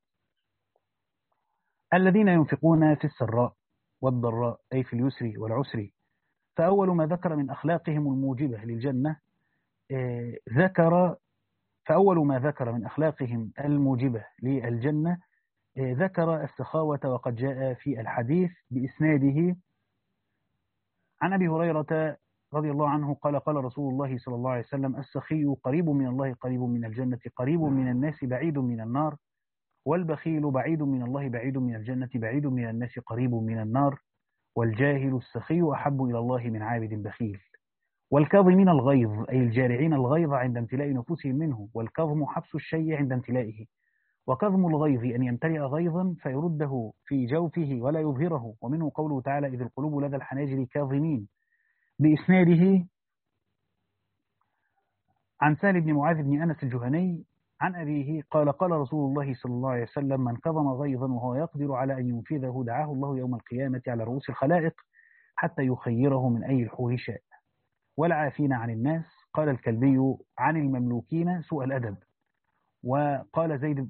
الذين ينفقون في السراء والضراء، أي في اليسر والعسر. فأول ما ذكر من أخلاقهم الموجبة للجنة آه ذكر فأول ما ذكر من أخلاقهم الموجبة للجنة آه ذكر السخاوة، وقد جاء في الحديث بإسناده عن أبي هريرة رضي الله عنه قال قال رسول الله صلى الله عليه وسلم السخي قريب من الله قريب من الجنة قريب من الناس بعيد من النار، والبخيل بعيد من الله بعيد من الجنة بعيد من الناس قريب من النار، والجاهل السخي أحب إلى الله من عابد بخيل. والكاظمين الغيظ، أي الجارعين الغيظ عند امتلاء نفوسهم منه، والكظم حبس الشيء عند امتلائه. وكظم الغيظ أن يمتلئ غيظا فيرده في جوفه ولا يظهره، ومنه قوله تعالى إذ القلوب لدى الحناجر كاظمين، بإسناده عن سهل بن معاذ بن أنس الجهني عن أبيه قال قال رسول الله صلى الله عليه وسلم من كظم غيظا وهو يقدر على أن ينفذه دعاه الله يوم القيامة على رؤوس الخلائق حتى يخيره من أي الحور شاء. والعافين عن الناس، قال الكلبي عن المملوكين سوء الأدب. وقال زيد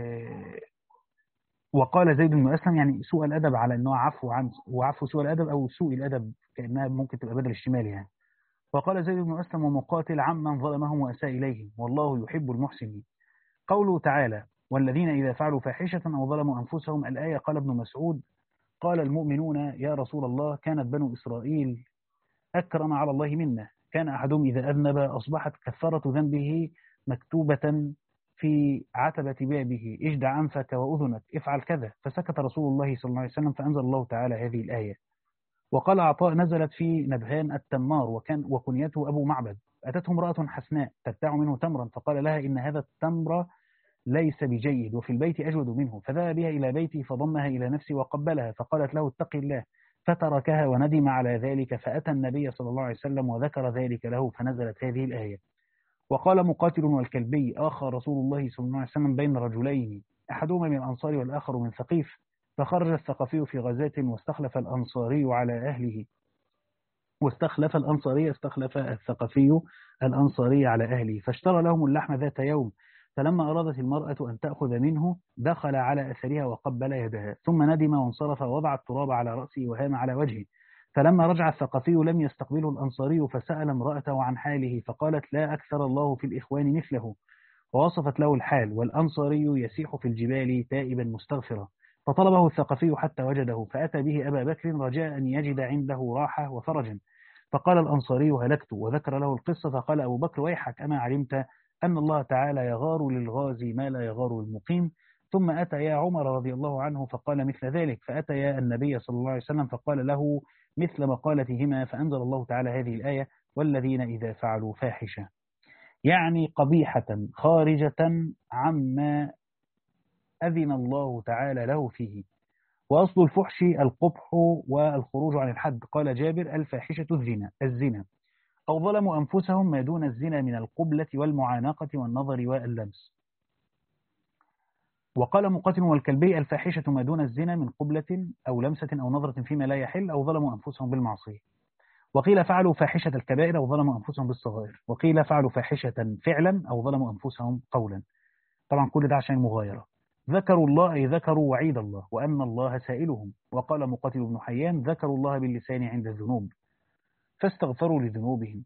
وقال زيد بن أسلم يعني سوء الأدب على أنه عفو عن وعفو سوء الأدب أو سوء الأدب، كأنها ممكن تبقى بدل الشمال يعني. وقال زيد بن أسلم ومقاتل عمن ظلمهم وأساء إليهم والله يحب المحسنين. قوله تعالى والذين إذا فعلوا فاحشة أو ظلموا أنفسهم، الآية قال ابن مسعود قال المؤمنون يا رسول الله كانت بنو إسرائيل أكرم على الله منا، كان أحدهم إذا أذنب أصبحت كفارة ذنبه مكتوبة في عتبة بابه اجدع أنفك وأذنك افعل كذا، فسكت رسول الله صلى الله عليه وسلم فأنزل الله تعالى هذه الآية. وقال عطاء نزلت في نبهان التمار وكان وكنيته أبو معبد، أتته امرأة حسناء تبتاع منه تمرا فقال لها إن هذا التمر ليس بجيد وفي البيت أجود منه، فذهب بها إلى بيته فضمها إلى نفسه وقبلها فقالت له اتق الله، فتركها وندم على ذلك، فأتى النبي صلى الله عليه وسلم وذكر ذلك له فنزلت هذه الآية. وقال مقاتل والكلبي آخى رسول الله صلى الله عليه وسلم بين رجلين أحدهما من الأنصار والآخر من ثقيف، فخرج الثقفي في غزاة واستخلف الأنصاري على أهله واستخلف الأنصاري استخلف الثقفي الأنصاري على أهله، فاشترى لهم اللحم ذات يوم، فلما أرادت المرأة أن تأخذ منه دخل على أثرها وقبل يدها ثم ندم وانصرف ووضع التراب على رأسه وهام على وجهه. فلما رجع الثقفي لم يستقبله الأنصاري فسأل امرأته عن حاله فقالت لا أكثر الله في الإخوان مثله، ووصفت له الحال، والأنصاري يسيح في الجبال تائبا مستغفرا. فطلبه الثقفي حتى وجده فأتى به أبا بكر رجاء أن يجد عنده راحة وفرجا، فقال الأنصاري هلكت، وذكر له القصة. فقال أبو بكر ويحك أما علمت أن الله تعالى يغار للغازي ما لا يغار المقيم؟ ثم أتى يا عمر رضي الله عنه فقال مثل ذلك، فأتى يا النبي صلى الله عليه وسلم فقال له مثل مقالتهما، فأنزل الله تعالى هذه الآية والذين إذا فعلوا فاحشة، يعني قبيحة خارجة عما أذن الله تعالى له فيه. وأصل الفحش القبح والخروج عن الحد. قال جابر الفاحشة الزنا الزنا أو ظلموا أنفسهم ما دون الزنا من القبلة والمعانقة والنظر واللمس. وقال مقاتل والكلبي الفاحشة ما دون الزنا من قبلة أو لمسة أو نظرة فيما لا يحل أو ظلموا أنفسهم بالمعصية. وقيل فعلوا فاحشة الكبائر أو ظلموا أنفسهم بالصغائر. وقيل فعلوا فاحشة فعلا أو ظلموا أنفسهم قولا. طبعا كل ده عشان المغايرة. ذكروا الله أي ذكروا وعيد الله وأن الله سائلهم. وقال مقاتل بن حيان ذكروا الله باللسان عند الذنوب فاستغفروا لذنوبهم.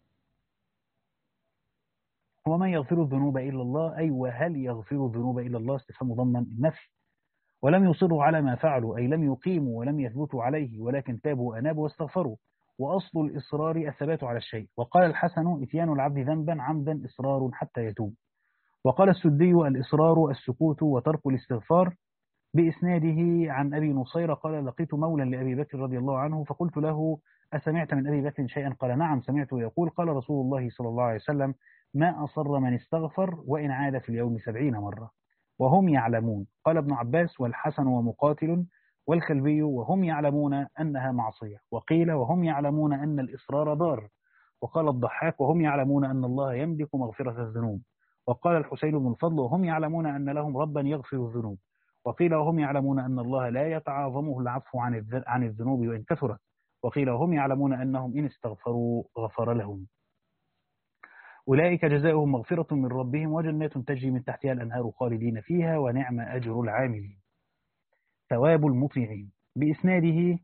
ومن يغفر الذنوب إلا الله أي وهل يغفر الذنوب إلا الله استفهام ضمن النفي. ولم يصروا على ما فعلوا أي لم يقيموا ولم يثبتوا عليه ولكن تابوا وأنابوا واستغفروا. وأصل الإصرار الثبات على الشيء. وقال الحسن إتيان العبد ذنبا عمدا إصرار حتى يتوب. وقال السدي الإصرار السكوت وترك الاستغفار. بإسناده عن أبي نصير قال لقيت مولا لأبي بكر رضي الله عنه فقلت له أسمعت من أبي بكر شيئا؟ قال نعم سمعته يقول قال رسول الله صلى الله عليه وسلم ما أصر من استغفر وإن عاد في اليوم سبعين مرة وهم يعلمون. قال ابن عباس والحسن ومقاتل والكلبي وهم يعلمون أنها معصية. وقيل وهم يعلمون أن الإصرار ضار. وقال الضحاك وهم يعلمون أن الله يملك مغفرة الذنوب. وقال الحسين بن الفضل وهم يعلمون أن لهم ربا يغفر الذنوب. وقيل وهم يعلمون أن الله لا يتعاظمه العفو عن الذنوب وإن كثرت. وقيل وهم يعلمون أنهم إن استغفروا غفر لهم. أولئك جزاؤهم مغفرة من ربهم وجنات تجري من تحتها الأنهار خالدين فيها ونعم أجر العاملين. ثواب المطيعين. بإسناده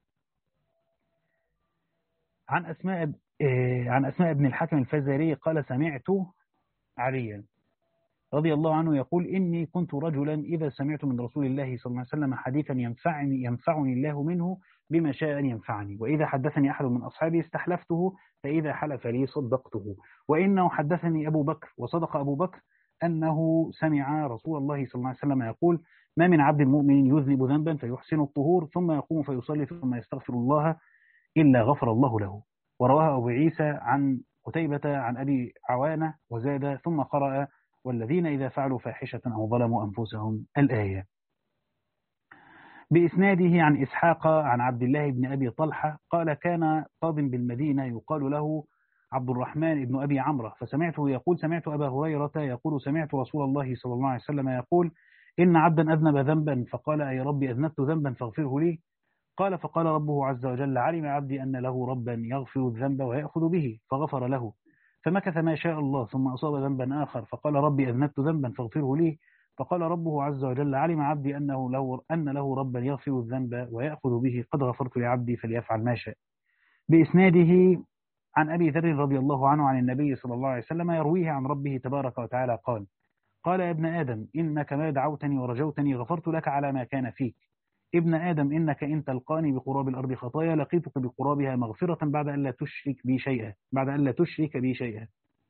عن أسماء عن أسماء بن الحكم الفزاري قال سمعت عليا رضي الله عنه يقول إني كنت رجلا إذا سمعت من رسول الله صلى الله عليه وسلم حديثا ينفعني, ينفعني الله منه بما شاء أن ينفعني وإذا حدثني أحد من أصحابي استحلفته فإذا حلف لي صدقته. وإنه حدثني أبو بكر وصدق أبو بكر أنه سمع رسول الله صلى الله عليه وسلم يقول ما من عبد مؤمن يذنب ذنبا فيحسن الطهور ثم يقوم فيصلي ثم يستغفر الله إلا غفر الله له. ورواه أبو عيسى عن قتيبة عن أبي عوانة وزاد ثم قرأ والذين إذا فعلوا فاحشة أو ظلموا أنفسهم الآية. بإسناده عن إسحاق عن عبد الله بن أبي طلحة قال كان قاض بالمدينة يقال له عبد الرحمن بن أبي عمرو فسمعته يقول سمعت أبا هريرة يقول سمعت رسول الله صلى الله عليه وسلم يقول إن عبدا أذنب ذنبا فقال أي ربي أذنبت ذنبا فاغفره لي. قال فقال ربه عز وجل علم عبدي أن له ربا يغفر الذنب ويأخذ به فغفر له. فمكث ما شاء الله ثم أصاب ذنبا آخر فقال ربي أذنبت ذنبا فاغفره لي. فقال ربه عز وجل علم عبدي أنه له أن له ربا يغفر الذنب ويأخذ به قد غفرت لعبدي فليفعل ما شاء. بإسناده عن أبي ذر رضي الله عنه عن النبي صلى الله عليه وسلم يرويه عن ربه تبارك وتعالى قال قال يا ابن آدم إنك ما دعوتني ورجوتني غفرت لك على ما كان فيك. ابن آدم إنك إن تلقاني بقراب الأرض خطايا لقيتك بقرابها مغفرة بعد أن لا تشرك بي شيئا بعد أن لا تشرك بي شيئا.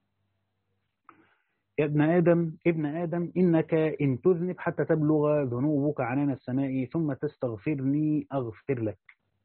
يا ابن آدم ابن آدم إنك إن تذنب حتى تبلغ ذنوبك عنان السماء ثم تستغفرني أغفر لك.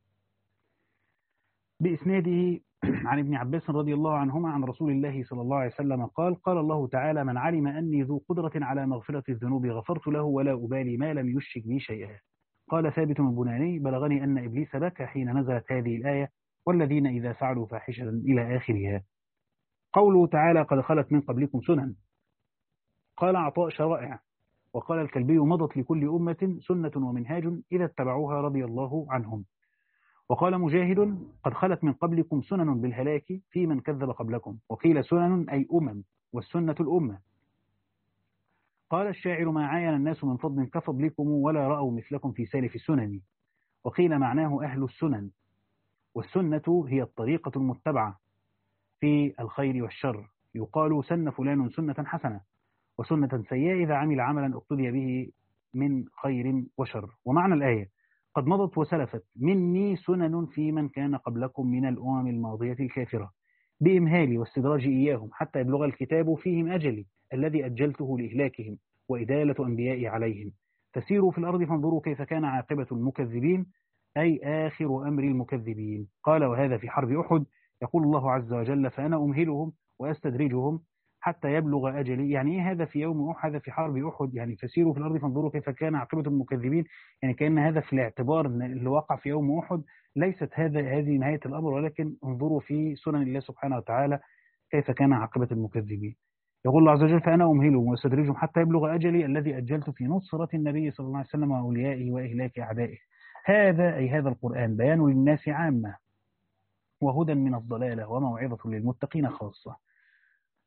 بإسناده عن ابن عباس رضي الله عنهما عن رسول الله صلى الله عليه وسلم قال قال الله تعالى من علم أني ذو قدرة على مغفرة الذنوب غفرت له ولا أبالي ما لم يشرك بي شيئا. قال ثابت البناني بلغني أن إبليس بكى حين نزلت هذه الآية والذين إذا فعلوا فاحشة إلى آخرها. قوله تعالى قد خلت من قبلكم سنن. قال عطاء شرائع. وقال الكلبي مضت لكل أمة سنة ومنهاج إذا اتبعوها رضي الله عنهم. وقال مجاهد قد خلت من قبلكم سنن بالهلاك في من كذب قبلكم. وقيل سنن أي أمم والسنة الأمة. قال الشاعر ما عاين الناس من فضل كفضلكم ولا رأوا مثلكم في سالف السنن. وقيل معناه أهل السنن. والسنة هي الطريقة المتبعة في الخير والشر. يقال سن فلان سنة حسنة وسنة سيئة إذا عمل عملا اقتدي به من خير وشر. ومعنى الآية قد مضت وسلفت مني سنن في من كان قبلكم من الأمم الماضية الكافرة بإمهالي واستدراج إياهم حتى يبلغ الكتاب فيهم أجلي الذي أجلته لإهلاكهم وإدالة أنبيائي عليهم فسيروا في الأرض فانظروا كيف كان عاقبة المكذبين أي آخر أمر المكذبين. قال وهذا في حرب أحد يقول الله عز وجل فأنا أمهلهم وأستدرجهم حتى يبلغ أجلي. يعني إيه هذا في يوم أحد؟ هذا في حرب أحد يعني فسيروا في الأرض فانظروا كيف كان عاقبة المكذبين يعني كأن هذا في الاعتبار اللي وقع في يوم أحد ليست هذا هذه نهاية الأمر ولكن انظروا في سنن الله سبحانه وتعالى كيف كان عاقبة المكذبين. يقول الله عز وجل فأنا أمهلهم وأستدرجهم حتى يبلغ أجلي الذي أجلت في نصرة النبي صلى الله عليه وسلم وأوليائه وإهلاك أعدائه. هذا أي هذا القرآن بيان للناس عامة وهدى من الضلالة وموعظة للمتقين خاصة.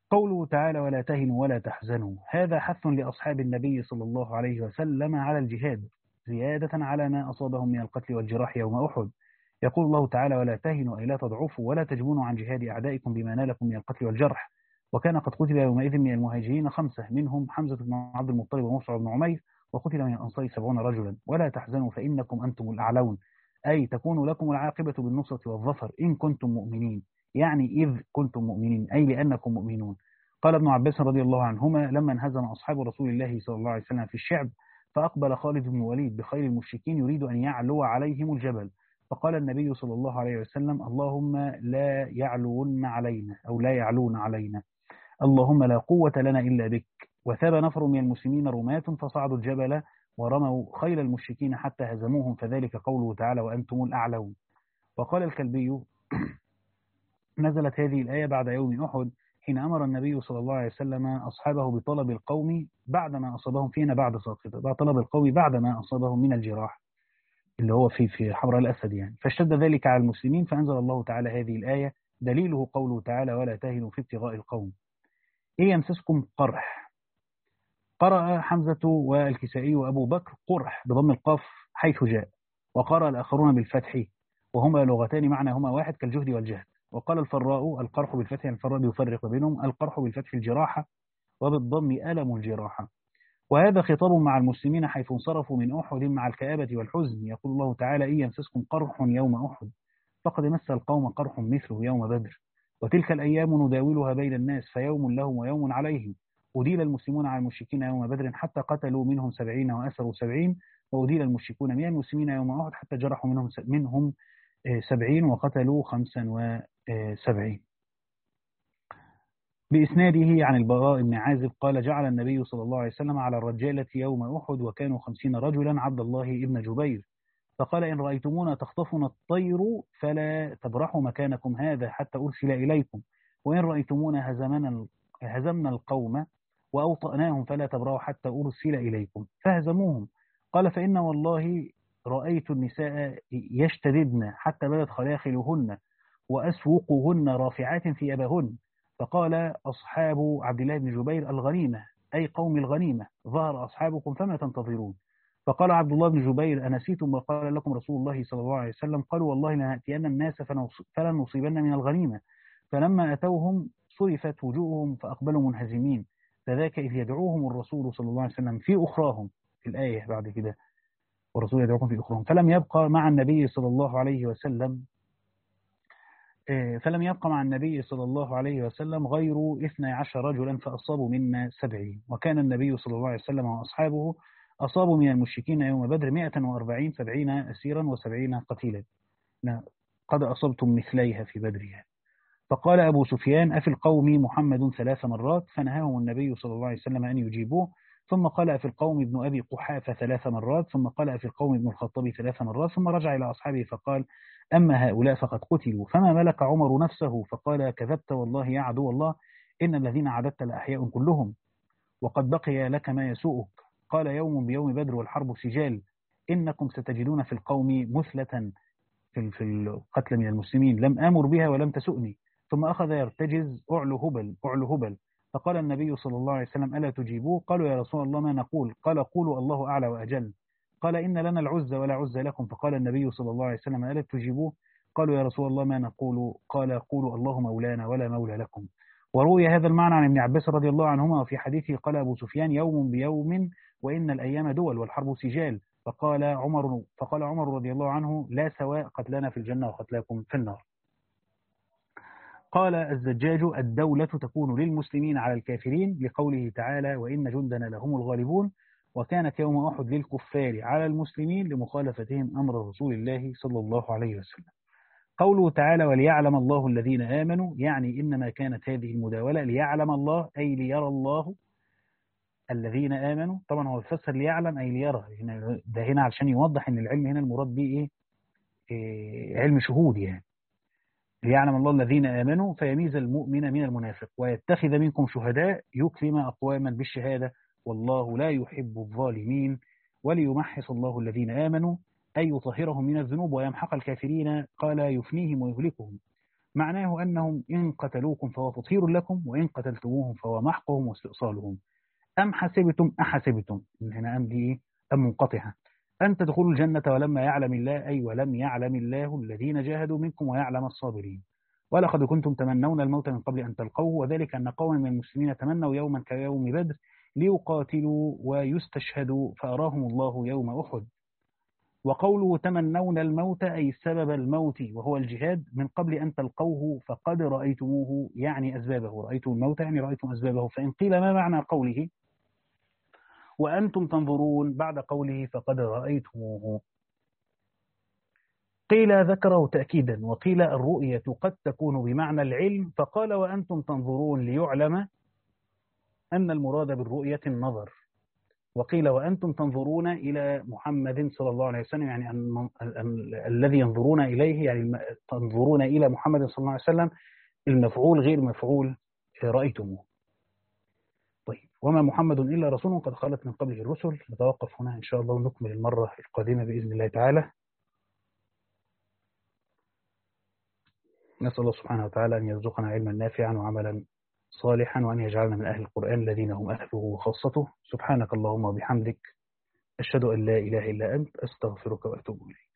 قوله تعالى ولا تهنوا ولا تحزنوا، هذا حث لأصحاب النبي صلى الله عليه وسلم على الجهاد زيادة على ما أصابهم من القتل والجراح يوم أحد. يقول الله تعالى ولا تهنوا أي لا تضعفوا ولا تجبنوا عن جهاد أعدائكم بما نالكم من القتل والجرح. وكان قد قتل يومئذ من المهاجرين خمسة منهم حمزة بن عبد المطلب ومصعب بن عمير، وقتل من الأنصار سبعون رجلا. ولا تحزنوا فإنكم أنتم الأعلون، أي تكون لكم العاقبة بالنصرة والظفر إن كنتم مؤمنين، يعني إذ كنتم مؤمنين أي لأنكم مؤمنون. قال ابن عباس رضي الله عنهما لما انهزم أصحاب رسول الله صلى الله عليه وسلم في الشعب، فأقبل خالد بن الوليد بخير المشركين يريد أن يعلو عليهم الجبل، فقال النبي صلى الله عليه وسلم اللهم لا يعلون علينا أو لا يعلون علينا، اللهم لا قوة لنا إلا بك. وثاب نفر من المسلمين رماة فصعدوا الجبل ورموا خيل المشركين حتى هزموهم، فذلك قوله تعالى وأنتم الأعلون. وقال الكلبي نزلت هذه الآية بعد يوم أحد حين أمر النبي صلى الله عليه وسلم أصحابه بطلب القوم بعدما أصابهم فينا بعد ساقطة، بعد طلب القوم بعدما أصابهم من الجراح اللي هو في في حمراء الأسد يعني، فاشتد ذلك على المسلمين فأنزل الله تعالى هذه الآية، دليله قوله تعالى ولا تهنوا في ابتغاء القوم. إيه يمسسكم قرح، قرأ حمزة والكسائي وأبو بكر قرح بضم القاف حيث جاء، وقرأ الآخرون بالفتح، وهما لغتان معناهما واحد كالجهد والجهد. وقال الفراء القرح بالفتح، الفراء يفرق بينهم، القرح بالفتح الجراحة وبالضم ألم الجراحة. وهذا خطاب مع المسلمين حيث انصرفوا من أحد مع الكآبة والحزن. يقول الله تعالى إن يمسسكم قرح يوم أحد فقد مس القوم قرح مثله يوم بدر، وتلك الأيام نداولها بين الناس فيوم لهم ويوم عليهم. أديل المسلمون على المشركين يوم بدر حتى قتلوا منهم سبعين وأسروا سبعين، وأديل المشركون من المسلمين يوم أحد حتى جرحوا منهم منهم سبعين وقتلوا خمسا وسبعين. بإسناده عن البراء بن عازب قال جعل النبي صلى الله عليه وسلم على الرجالة يوم أحد وكانوا خمسين رجلا عبد الله بن جبير، فقال إن رأيتمونا تخطفنا الطير فلا تبرحوا مكانكم هذا حتى أرسل إليكم، وإن رأيتمونا هزمنا هزمنا القوم وأوطأناهم فلا تبرحوا حتى أرسل إليكم، فهزموهم. قال فإن والله رأيت النساء يشتددن حتى بدت خلاخلهن وأسوقهن رافعات في أبهن، فقال أصحاب عبد الله بن جبير الغنيمة أي قوم الغنيمة، ظهر أصحابكم فما تنتظرون. فقال عبد الله بن جبير أنسيتم وقال لكم رسول الله صلى الله عليه وسلم؟ قالوا والله لنأتين الناس فلن نصيبن من الغنيمة. فلما أتوهم صرفت وجوههم فأقبلوا منهزمين، فذاك إذ يدعوهم الرسول صلى الله عليه وسلم في أخراهم، في الآية بعد كده والرسول يدعوكم في أخراهم، فلم يبقى مع النبي صلى الله عليه وسلم فلم يبقى مع النبي صلى الله عليه وسلم غير اثني عشر رجلا فأصابوا منا سبعين. وكان النبي صلى الله عليه وسلم وأصحابه أصابوا من المشركين يوم بدر مئة وأربعين سبعين أسيرا وسبعين قتيلا، قد أصبتم مثليها في بدرها. فقال أبو سفيان أفي القوم محمد ثلاث مرات، فنهاهم النبي صلى الله عليه وسلم أن يجيبوه. ثم قال أفي القوم ابن أبي قحافة ثلاث مرات، ثم قال أفي القوم ابن الخطاب ثلاث مرات، ثم رجع إلى أصحابه فقال أما هؤلاء فقد قتلوا. فما ملك عمر نفسه فقال كذبت والله يا عدو الله إن الذين عددت لأحياء كلهم وقد بقي لك ما يسوءك. قال يوم بيوم بدر والحرب سجال، إنكم ستجدون في القوم مثلة في القتل من المسلمين لم آمر بها ولم تسؤني. ثم أخذ يرتجز أعلو هبل أعلو هبل، فقال النبي صلى الله عليه وسلم ألا تجيبوه؟ قالوا يا رسول الله ما نقول؟ قال قولوا الله أعلى وأجل. قال إن لنا العزة ولا عزة لكم، فقال النبي صلى الله عليه وسلم ألا تجيبوه؟ قالوا يا رسول الله ما نقول؟ قال قولوا الله مولانا ولا مولى لكم. وروي هذا المعنى عن ابن عباس رضي الله عنهما، وفي حديثه قال أبو سفيان يوم بيوم وإن الأيام دول والحرب سجال. فقال عمر فقال عمر رضي الله عنه لا سواء قتلنا في الجنة وقتلاكم في النار. قال الزجاج الدولة تكون للمسلمين على الكافرين لقوله تعالى وإن جندنا لهم الغالبون، وكانت يوم أحد للكفار على المسلمين لمخالفتهم أمر رسول الله صلى الله عليه وسلم. قوله تعالى وليعلم الله الذين آمنوا، يعني إنما كانت هذه المداولة ليعلم الله أي ليرى الله الذين آمنوا. طبعا هو يفسر ليعلم أي ليرى، ده هنا علشان يوضح أن العلم هنا المراد به إيه؟ إيه علم شهود، يعني ليعلم الله الذين آمنوا فيميز المؤمن من المنافق ويتخذ منكم شهداء يكرم أقواما بالشهادة والله لا يحب الظالمين، وليمحص الله الذين آمنوا أي يطهرهم من الذنوب ويمحق الكافرين، قال يفنيهم ويهلكهم. معناه أنهم إن قتلوكم فهو تطهير لكم، وإن قتلتموهم فهو محقهم واستئصالهم. أم حسبتم أحسبتم إن هنا أم دي إيه؟ أم منقطعة. أن تدخلوا الجنة ولما يعلم الله، أي ولم يعلم الله الذين جاهدوا منكم ويعلم الصابرين. ولقد كنتم تمنون الموت من قبل أن تلقوه، وذلك أن قوما من المسلمين تمنوا يوما كيوم بدر ليقاتلوا ويستشهدوا فأراهم الله يوم أحد. وقوله تمنون الموت أي سبب الموت وهو الجهاد من قبل أن تلقوه فقد رأيتموه، يعني أسبابه. رأيتم الموت يعني رأيتم أسبابه. فإن قيل ما معنى قوله وأنتم تنظرون بعد قوله فقد رأيتموه؟ قيل ذكره تأكيدا، وقيل الرؤية قد تكون بمعنى العلم، فقال وأنتم تنظرون ليعلم أن المراد بالرؤية النظر. وقيل وأنتم تنظرون إلى محمد صلى الله عليه وسلم، يعني أن الذي ينظرون إليه يعني تنظرون إلى محمد صلى الله عليه وسلم، المفعول غير مفعول رأيتموه. طيب، وما محمد إلا رسول قد خلت من قبله الرسل. نتوقف هنا إن شاء الله ونكمل المرة القادمة بإذن الله تعالى. نسأل الله سبحانه وتعالى أن يرزقنا علما نافعا وعملا صالحا، وأن يجعلنا من أهل القرآن الذين هم أهله وخاصته. سبحانك اللهم وبحمدك، أشهد أن لا إله إلا أنت، أستغفرك وأتوب إليك.